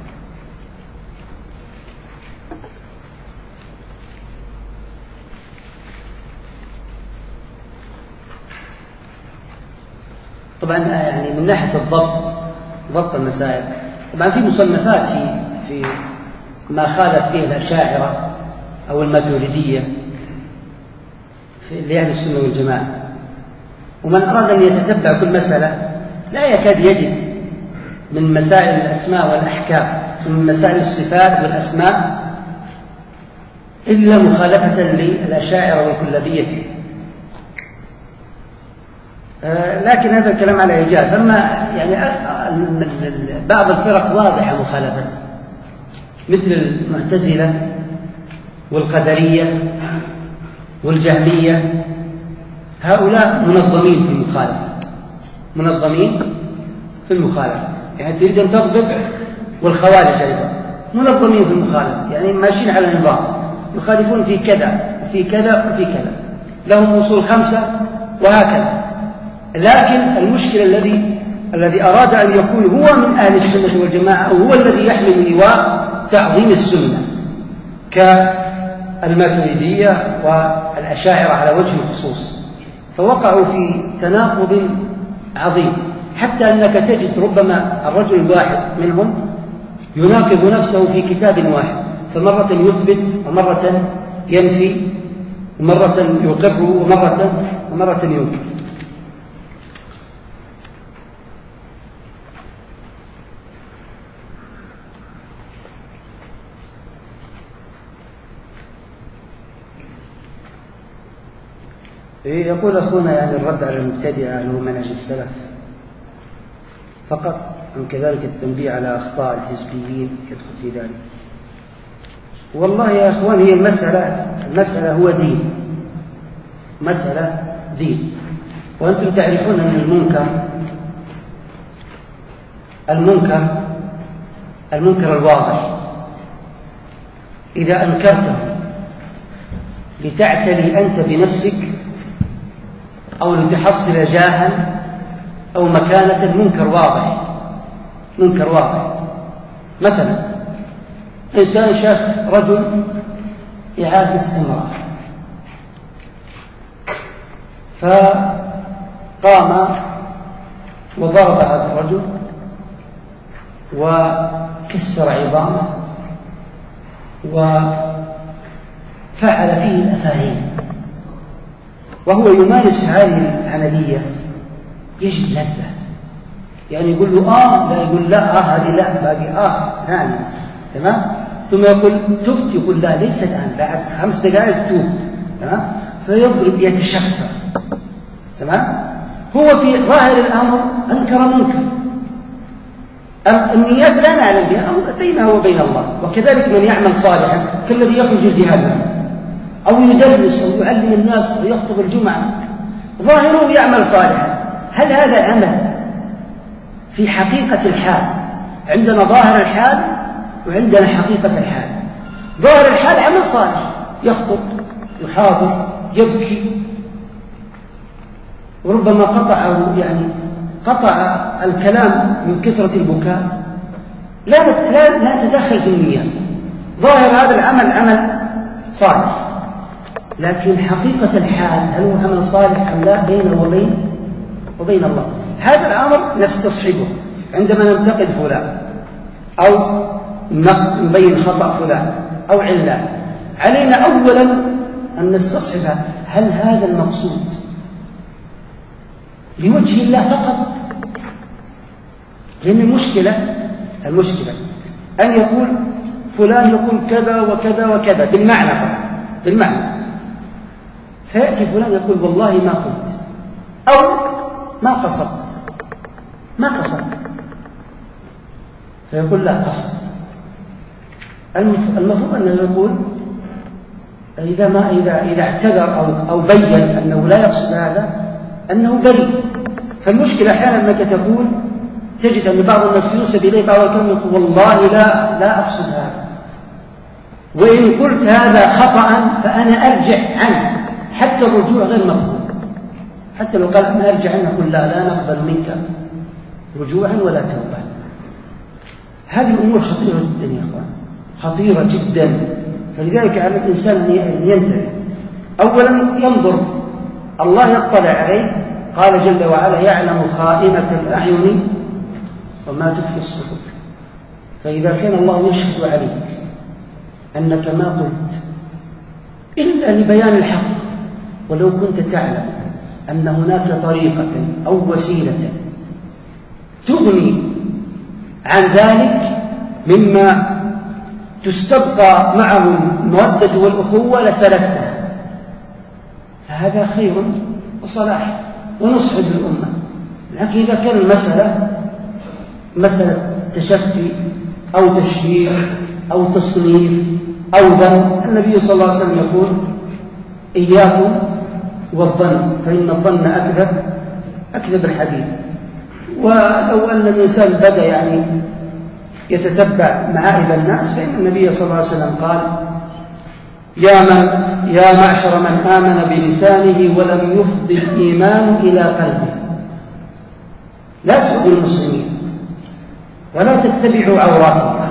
طبعا يعني من ناحية الضبط ضبط المسائل، طبعا في مصنفات في في ما خالف فيه الأشاعرة أو الماتريدية لأهل السنة والجماعة، ومن أراد أن يتتبع كل مسألة لا يكاد يجد من مسائل الأسماء والأحكام ومن مسائل الصفات والأسماء إلا مخالفة للأشاعرة والكلابية. لكن هذا الكلام على إيجاز. أما يعني بعض الفرق واضحة مخالفته مثل المعتزلة والقدرية والجهمية، هؤلاء منظمين في المخالفة منظمين في المخالفة يعني تريد أن تضبط. والخوارج أيضا منظمين في المخالفة، يعني ماشيين على النظام، يخالفون في كذا وفي كذا وفي كذا، لهم أصول خمسة وهكذا. لكن المشكلة الذي الذي أراد أن يكون هو من أهل السنة والجماعة أو هو الذي يحمل لواء تعظيم السنة كالماتريدية والأشاعرة على وجه الخصوص، فوقعوا في تناقض عظيم، حتى أنك تجد ربما الرجل الواحد منهم يناقض نفسه في كتاب واحد، فمرة يثبت ومرة ينفي ومرة يقر ومرة ومرة ينكر. يقول أخونا يعني الرد على المبتدئة هو منهج السلف فقط، أم كذلك التنبيه على أخطاء الحزبيين يدخل في ذلك؟ والله يا أخوان هي المسألة المسألة هو دين، مسألة دين، وأنتم تعرفون أن المنكر المنكر المنكر الواضح إذا أنكرته لتعتلي أنت بنفسك أو لتحصل جاها أو مكانة، المنكر واضح منكر واضح. مثلا إنسان شاف رجل يعاكس امرأة فقام وضرب هذا الرجل وكسر عظامه وفعل فيه الأفاعيل، وهو يمارس هذه العملية يجد لذة، يعني يقول له آه لا، يقول لا آه هذه لا، باقي آه ثاني، تمام؟ ثم يقول تبت، يقول لا ليس الآن، بعد خمس دقائق توب، تمام؟ فيضرب يتشفى، تمام؟ هو في ظاهر الأمر أنكر منكر، النيات لا نعلم بها بينه وبين الله، وكذلك من يعمل صالحا كالذي يخرج الجهاد أو يدرس أو يعلم الناس أو يخطب الجمعة، ظاهره يعمل صالحا. هل هذا عمل؟ في حقيقة الحال عندنا ظاهر الحال وعندنا حقيقة الحال. ظاهر الحال عمل صالح، يخطب يحاضر يبكي، وربما قطعه يعني قطع الكلام من كثرة البكاء، لا لا لا تدخل في النيات. ظاهر هذا العمل عمل صالح، لكن حقيقة الحال هل هو عمل صالح أم لا بينه وبين وبين الله؟ هذا الأمر نستصحبه عندما ننتقد فلان أو نبين خطأ فلان أو علان. علينا أولا أن نستصحب هل هذا المقصود لوجه الله فقط. لأن المشكلة المشكلة أن يقول فلان يقول كذا وكذا وكذا بالمعنى طبعا بالمعنى، فيأتي فلان يقول والله ما قلت أو ما قصدت ما قصدت، فيقول لا قصدت. المفروض أنه يقول إذا ما إذا إذا اعتذر أو أو بين أنه لا يقصد هذا أنه بريء. فالمشكلة أحيانا أنك تقول تجد أن بعض الناس ينسب إليه بعض الكلام يقول والله لا لا أقصد هذا، وإن قلت هذا خطأ فأنا أرجع عنه، حتى الرجوع غير مقبول. حتى لو قال أنا أرجع عنه نقول لا لا نقبل منك رجوعا ولا توبة. هذه الأمور خطيرة جدا يا أخوان، خطيرة جدا. فلذلك على الإنسان أن ينتبه. أولا ينظر، الله يطلع عليه، قال جل وعلا يعلم خائنة الأعين وما تخفي الصدور. فإذا كان الله يشهد عليك أنك ما قلت إلا لبيان الحق، ولو كنت تعلم أن هناك طريقة أو وسيلة تغني عن ذلك مما تستبقى معه المودة والأخوة لسلكتها، فهذا خير وصلاح ونصح للأمة. لكن إذا كان المسألة مسألة تشفي أو تشهير أو تصنيف أو ظن، النبي صلى الله عليه وسلم يقول إياكم والظن فإن الظن أكذب أكذب الحديث. ولو أن الإنسان بدأ يعني يتتبع معائب الناس، فإن النبي صلى الله عليه وسلم قال يا, من يا معشر من آمن بلسانه ولم يفض الإيمان إلى قلبه لا تؤذوا المسلمين ولا تتبعوا عوراتهم،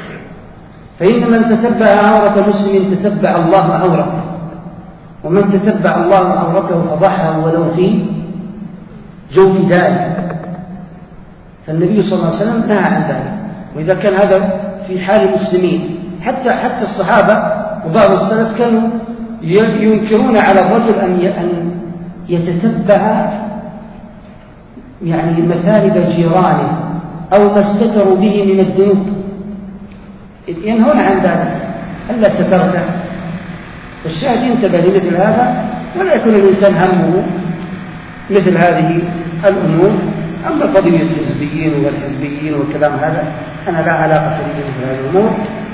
فإن من تتبع عورة مسلم تتبع الله عورته، ومن تتبع الله عورته فضحه ولو في جوف داره. فالنبي صلى الله عليه وسلم نهى عن ذلك. وإذا كان هذا في حال المسلمين، حتى حتى الصحابة وبعض السلف كانوا ينكرون على الرجل أن يتتبع يعني مثالب جيرانه أو ما استتروا به من الذنوب، ينهون عن ذلك. ألا سترته؟ الشاهد ينتبه لمثل هذا، ولا يكون الإنسان همه مثل هذه الأمور. أما قضية الحزبيين والحزبيين والكلام هذا أنا لا علاقة لي بمثل هذه الأمور،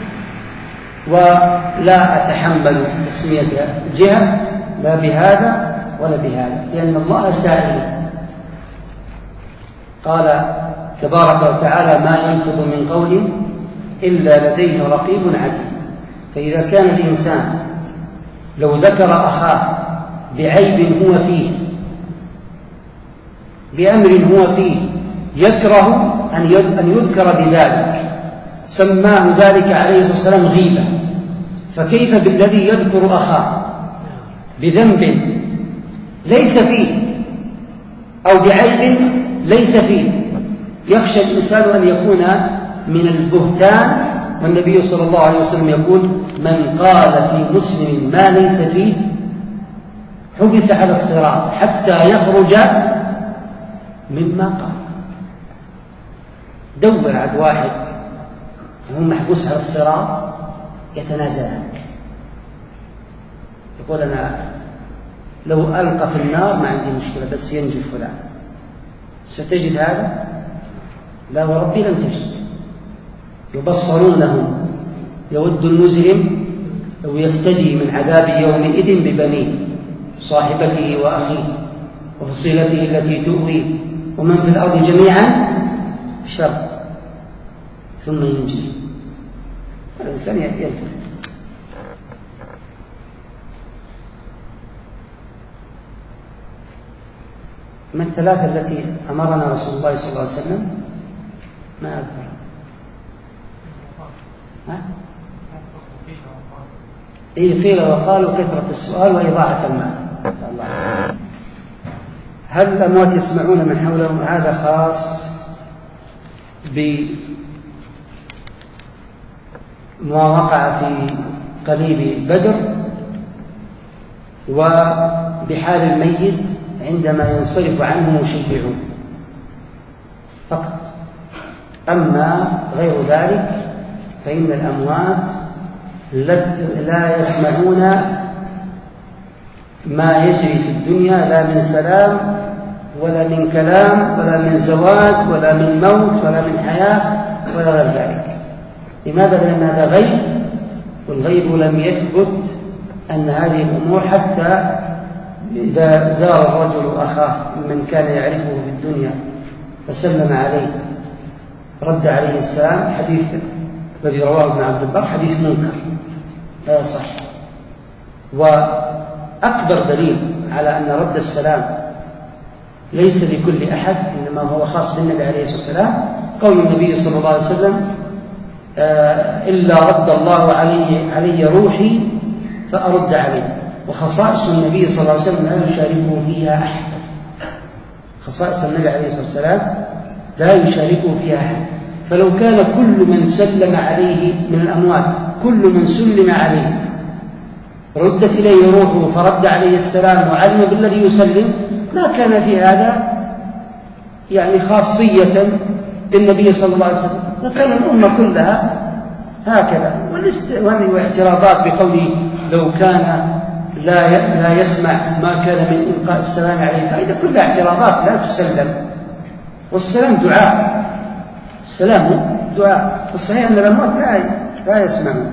ولا أتحمل تسمية جهة لا بهذا ولا بهذا، لأن الله سائل. قال تبارك وتعالى ما ينطق من قول إلا لديه رقيب عتيد. فإذا كان الإنسان لو ذكر أخاه بعيب هو فيه، بأمر هو فيه يكره أن يذكر بذلك، سماه ذلك عليه الصلاة والسلام غيبة، فكيف بالذي يذكر أخاه بذنب ليس فيه أو بعيب ليس فيه؟ يخشى الإنسان أن يكون من البهتان. والنبي صلى الله عليه وسلم يقول من قال في مسلم ما ليس فيه حبس على الصراط حتى يخرج مما قال. دور عد واحد هو محبوس على الصراط يتنازل عنك، يقول أنا لو ألقى في النار ما عندي مشكلة بس ينجو فلان. ستجد هذا؟ لا وربي لم تجد. يبصرونهم يود المجرم لو يفتدي من عذاب يومئذ ببنيه صاحبته وأخيه وفصيلته التي تؤويه ومن في الأرض جميعا شر ثم ينجي. الإنسان ينتهي. ما الثلاثة التي أمرنا رسول الله صلى الله عليه وسلم؟ ما أذكر. إيه قيل وقالوا كثرة السؤال وإضاعة المال. هل الأموات يسمعون من حولهم؟ هذا خاص بما وقع في قليل بدر وبحال الميت عندما ينصرف عنه مشيعون فقط. أما غير ذلك فإن الأموات لا يسمعون ما يجري في الدنيا، لا من سلام ولا من كلام ولا من زواج ولا من موت ولا من حياة ولا غير ذلك. لماذا؟ لأن هذا غيب، والغيب لم يثبت أن هذه الأمور، حتى إذا زار الرجل أخاه من كان يعرفه في الدنيا فسلم عليه رد عليه السلام، حديث الذي رواه ابن عبد البر حديث منكر لا يصح. وأكبر دليل على أن رد السلام ليس لكل أحد، إنما هو خاص بالنبي عليه الصلاة والسلام، قول النبي صلى الله عليه وسلم: آه إلا رد الله علي, علي روحي فأرد عليه. وخصائص النبي صلى الله عليه وسلم لا يشاركه فيها أحد، خصائص النبي عليه الصلاة والسلام لا يشاركه فيها أحد. فلو كان كل من سلم عليه من الأموات، كل من سلم عليه ردت إليه روحه فرد عليه السلام وعلم بالذي يسلم، ما كان في هذا يعني خاصية بالنبي صلى الله عليه وسلم، لكان الأمة كلها هكذا. والاعتراضات بقوله لو كان لا لا يسمع ما كان من إلقاء السلام عليه، هذه كلها اعتراضات لا تسلم. والسلام دعاء، السلام دعاء. الصحيح أن الأموات لا لا يسمعون.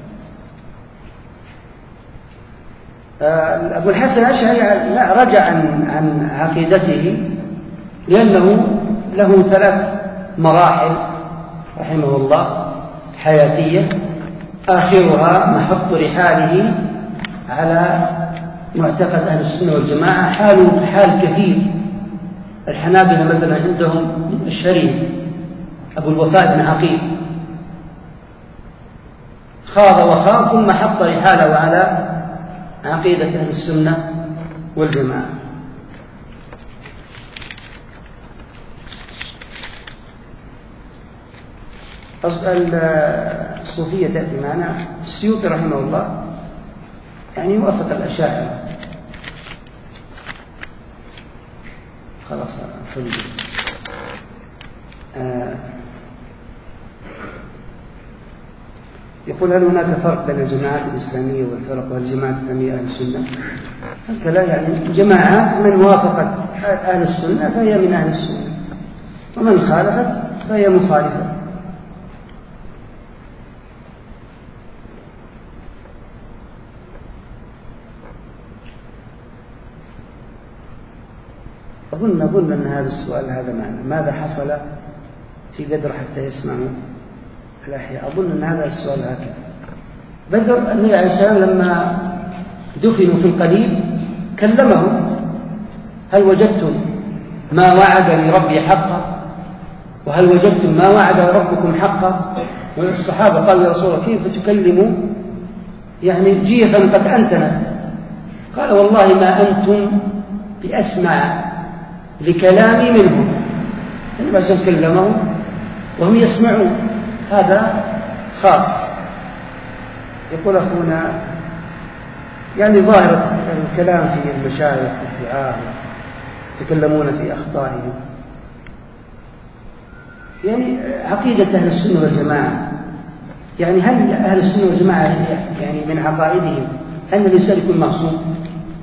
أبو الحسن الأشعري لا رجع عن عن عقيدته، لأنه له ثلاث مراحل رحمه الله حياتية، آخرها محط رحاله على معتقد أهل السنة والجماعة. حاله كحال كثير الحنابلة مثلا، عندهم الشريف أبو الوفاء بن عقيل خاض وخاض ثم حط رحاله على عقيدة أهل السنة والجماعة. الصوفية تأتي معنا. السيوطي رحمه الله يعني وافق الأشاعرة. خلاص فلجت. آه يقول: هل هناك فرق بين الجماعات الإسلامية والفرق والجماعات الإسلامية أهل السنة؟ هكذا يعني جماعات من وافقت أهل السنة فهي من أهل السنة، ومن خالفت فهي مخالفة. أظن أظن أن هذا السؤال هذا معنى ماذا حصل في بدر حتى يسمعوا الأحياء. أظن أن هذا السؤال هكذا. بدر النبي عليه السلام لما دفنوا في القليل كلمهم: هل وجدتم ما وعدني ربي حقا؟ وهل وجدتم ما وعد ربكم حقا؟ والصحابة قالوا: يا رسول الله كيف تكلموا يعني جيفا قد أنتنت؟ قال: والله ما أنتم بأسمع لكلامي منهم. النبي عليه السلام كلمهم وهم يسمعون، هذا خاص. يقول أخونا يعني ظاهرة الكلام في المشايخ والدعاة يتكلمون في أخطائهم، يعني عقيدة أهل السنة والجماعة، يعني هل أهل السنة والجماعة يعني من عقائدهم أن الإنسان يكون معصوم؟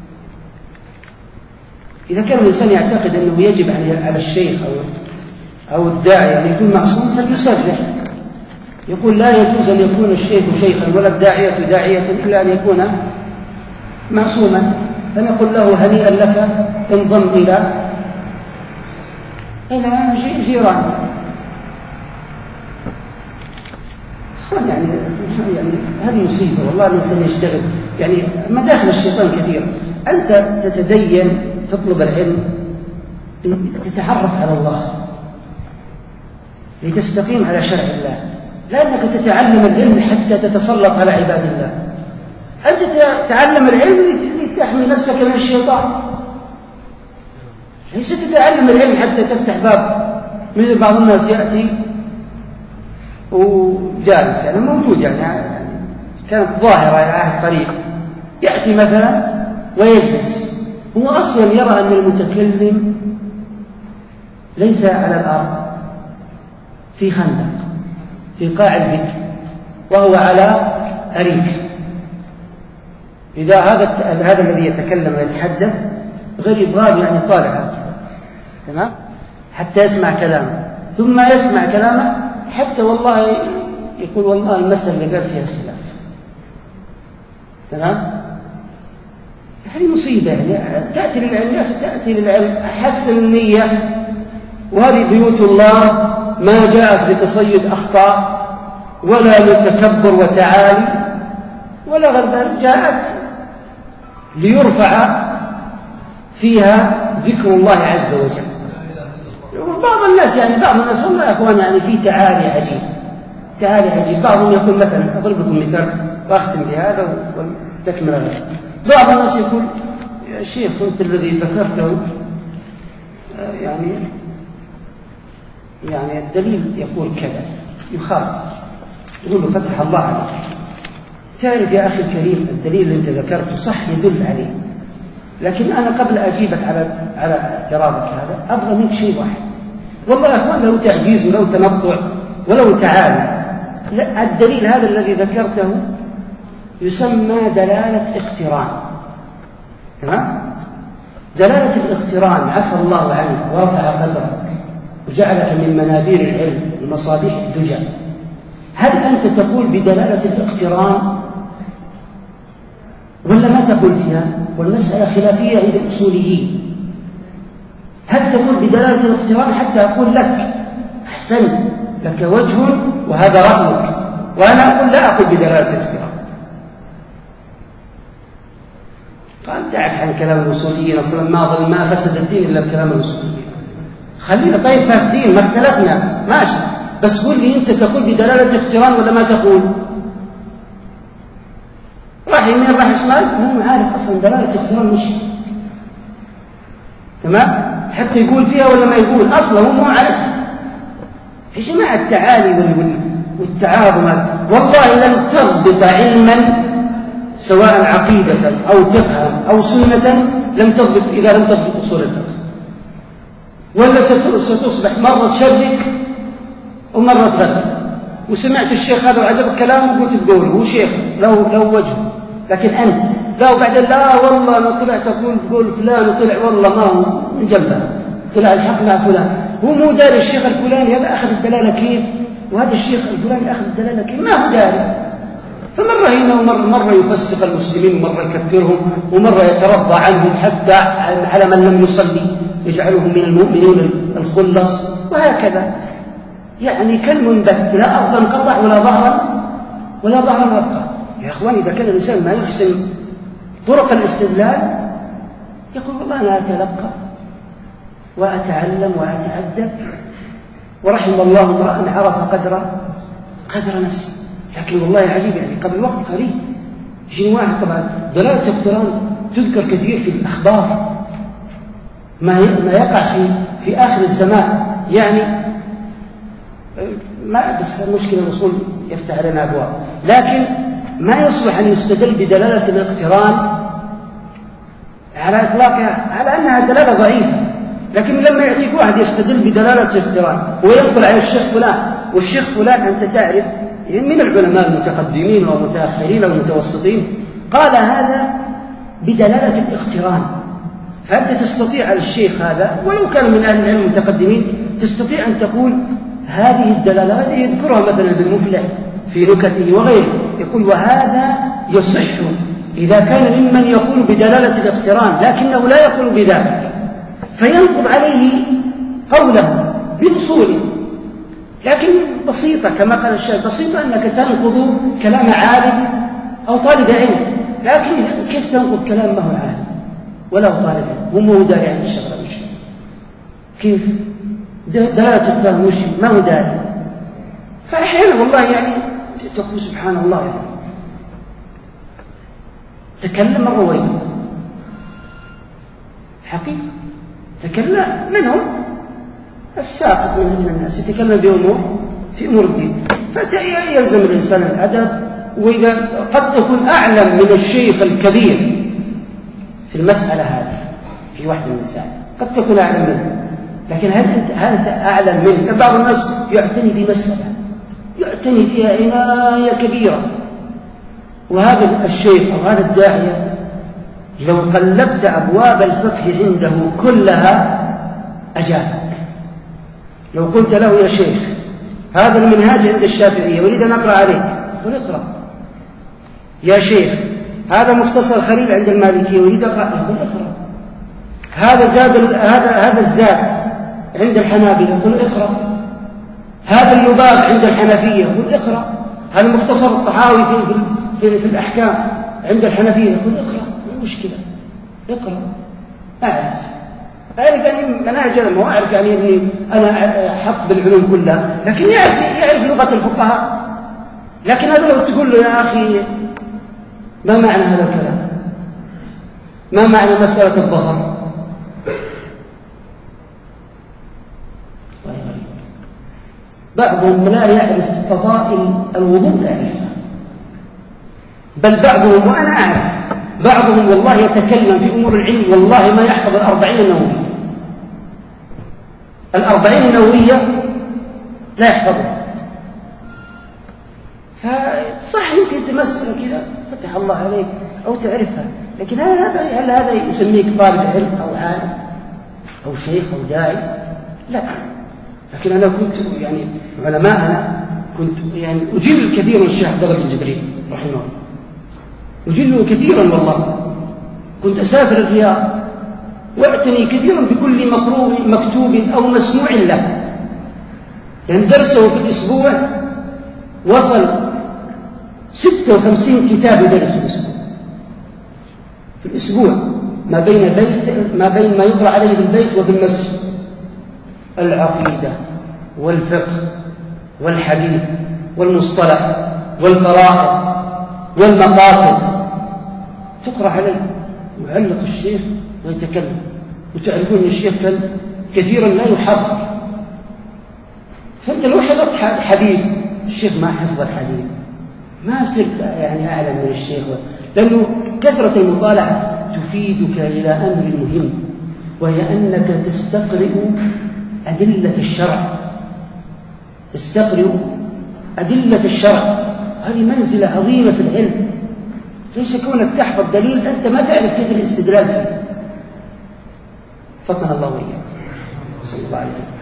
إذا كان الإنسان يعتقد أنه يجب على الشيخ أو أو الداعية أن يكون معصوم فليسرح، يقول: لا يجوز أن يكون الشيخ شيخا ولا الداعية داعية إلا أن يكون معصوما. فنقول له: هنيئا لك، انضم إلى إلى جيران. يعني يعني هذه مصيبة والله. الإنسان يشتغل يعني مداخل الشيطان كثيرة. أنت تتدين، تطلب العلم، تتعرف على الله لتستقيم على شرع الله، لأنك تتعلم العلم حتى تتسلط على عباد الله. أنت تتعلم العلم لتحمي نفسك من الشيطان، ليس تتعلم العلم حتى تفتح باب. مثل بعض الناس يأتي وجالس يعني موجود يعني كانت ظاهرة إلى أهل الطريق، يأتي مثلا ويجلس هو أصلا يرى أن المتكلم ليس على الأرض، في خندق في قاع الذكر، وهو على أريك. إذا هذا هذا الذي يتكلم ويتحدث غريب غاب يعني طالع تمام حتى يسمع كلامه، ثم يسمع كلامه حتى والله يقول والله المسألة اللي قال فيها خلاف تمام. هذه مصيبة يعني. تأتي للعلم يا أخي، تأتي للعلم، أحسن النية. وهذه بيوت الله ما جاءت لتصيد أخطاء ولا لتكبر وتعالي ولا غير ذلك، جاءت ليرفع فيها ذكر الله عز وجل. بعض الناس يعني بعض الناس والله يا أخوان يعني في تعالي عجيب، تعالي عجيب. بعضهم يقول مثلا، أضرب لكم مثال وأختم بهذا وتكمل هذا. بعض الناس يقول يا شيخ أنت الذي ذكرته يعني يعني الدليل يقول كذا، يخالف، يقول له فتح الله عليك. تعرف يا أخي الكريم الدليل اللي أنت ذكرته صح يدل عليه، لكن أنا قبل أجيبك على على اعتراضك هذا أبغى منك شيء واحد. والله يا أخوان لو تعجيز ولو تنطع ولو تعالي، الدليل هذا الذي ذكرته يسمى دلالة اقتران تمام. دلالة الاقتران عفى الله عنك ورفع قدرك وجعلك من منابير العلم المصابيح الدجى. هل أنت تقول بدلالة الاقتران ولا ما تقول فيها؟ والمسألة خلافية عند الأصوليين. هل تقول بدلالة الاقتران حتى أقول لك أحسنت لك وجه وهذا رأيك، وأنا أقول لا أقول بدلالة الاقتران. قال دعك عن كلام الأصوليين، أصلا ما ظل ما فسد الدين إلا بكلام الأصوليين. خلينا طيب فاسدين ما اختلفنا ماشي، بس قول لي أنت تقول بدلالة اقتران ولا ما تقول؟ راح يمين راح شمال ما عارف أصلا دلالة اقتران مش تمام، حتى يقول فيها ولا ما يقول أصلا هو مو عارف. يا جماعة التعالي والتعاظم والله لن تضبط علما سواء عقيدة أو فقها أو سنة لم تضبط إذا لم تضبط أصول الفقه، ولا ستصبح مرة تشرك ومرة تغرب. وسمعت الشيخ هذا وعجبك كلامه وقلت تقوله هو شيخ له له وجه، لكن أنت لا وبعدين لا والله أنا طلعت أقول تقول فلان وطلع والله ما هو من جنبه طلع الحق مع فلان، هو مو داري الشيخ الفلاني هذا أخذ الدلالة كيف وهذا الشيخ الفلاني أخذ الدلالة كيف، ما هو داري. فمرة هنا ومرة مرة يفسق المسلمين ومرة يكفرهم ومرة يترضى عنهم حتى على من لم يصلي يجعلهم من المؤمنين الخلص، وهكذا يعني كالمنبت لا أرضا انقطع ولا ظهرا ولا ظهرا أبقى. يا أخواني إذا كان الإنسان ما يحسن طرق الاستدلال يقول والله أنا أتلقى وأتعلم وأتأدب، ورحم الله امرأ عرف قدر قدر نفسه. لكن والله عجيب يعني قبل وقت قريب يجيني واحد طبعا دلالة اقتران تذكر كثير في الأخبار ما ما يقع في في آخر الزمان يعني ما بس المشكلة الوصول يفتح لنا أبواب، لكن ما يصلح أن يستدل بدلالة الاقتران على إطلاقها على أنها دلالة ضعيفة. لكن لما يأتيك واحد يستدل بدلالة الاقتران وينقل عن الشيخ فلان والشيخ فلان أنت تعرف من العلماء المتقدمين والمتأخرين والمتوسطين قال هذا بدلالة الاقتران، فأنت تستطيع على الشيخ هذا ولو كان من أهل العلم المتقدمين تستطيع أن تقول هذه الدلالة هذه يذكرها مثلا ابن مفلح في نكته وغيره، يقول وهذا يصح إذا كان ممن يقول بدلالة الاقتران لكنه لا يقول بذلك، فينقض عليه قوله بأصوله. لكن بسيطة كما قال الشيخ، بسيطة أنك تنقض كلام عالم أو طالب علم، لكن كيف تنقض كلام ما هو عالم ولا هو طالب علم ومو داري عن الشغلة مش كيف دلالة الفهم مش ما هو داري. فأحيانا والله يعني تقول سبحان الله يعني تكلم مرة ويدوم حقيقة تكلم منهم الساقط من الناس يتكلم بأمور في أمور الدين، فيلزم الإنسان الأدب. وإذا قد تكون أعلم من الشيخ الكبير في المسألة هذه في واحد من المسائل قد تكون أعلم منه، لكن هل أنت, هل أنت أعلم منه؟ بعض الناس يعتني بمسألة يعتني فيها عناية كبيرة، وهذا الشيخ أو هذا الداعية لو قلبت أبواب الفقه عنده كلها أجابك. لو قلت له يا شيخ هذا المنهاج عند الشافعية أريد أن أقرأ عليك، قل اقرأ. يا شيخ هذا مختصر خليل عند المالكية أريد أقرأ عليك، قل اقرأ. هذا زاد هذا هذا الزاد عند الحنابلة، قل اقرأ. هذا اللباب عند الحنفية، قل اقرأ. هذا مختصر الطحاوي في, في, في الأحكام عند الحنفية، قل اقرأ. ما المشكلة؟ اقرأ. أعرف أعرف يعني مناهج، ما أعرف يعني إني أنا حق بالعلوم كلها، لكن يعرف يعرف لغة الفقهاء. لكن هذا لو تقول له يا أخي ما معنى هذا الكلام؟ ما معنى مسألة الظهر؟ بعضهم لا يعرف فضائل الوضوء، لا يعرفها، بل بعضهم وأنا أعرف بعضهم والله يتكلم في أمور العلم والله ما يحفظ الأربعين النووية. الأربعين النووية لا يحفظها. فصح يمكن مسألة كذا فتح الله عليك أو تعرفها، لكن هل هذا هل هذا يسميك طالب علم أو عالم أو شيخ أو داعي؟ لا. لكن أنا كنت يعني علماءنا كنت يعني أجل كثيرا الشيخ عبد الله بن جبريل رحمه الله، أجله كثيرا والله. كنت أسافر الرياض واعتني كثيرا بكل مقروء مكتوب أو مسموع له، لأن درسه في الأسبوع وصل ستة وخمسين كتاب يدرس في الأسبوع في الأسبوع ما بين بيت ما بين ما يقرأ عليه بالبيت وبالمسجد، العقيدة والفقه والحديث والمصطلح والفرائض والمقاصد تقرأ عليه، ويعلق الشيخ ويتكلم. وتعرفون أن الشيخ كان كثيرا لا يحضر، فأنت لو حضرت حديث الشيخ ما حفظ الحديث ما صرت يعني أعلم من الشيخ، لأنه كثرة المطالعة تفيدك إلى أمر مهم، وهي أنك تستقرئ أدلة الشرع. تستقرئ أدلة الشرع، هذه منزلة عظيمة في العلم. ليس كونك تحفظ دليل أنت ما تعرف كيف الاستدلال فيه. فقنا الله وإياكم. صلى الله عليه وسلم.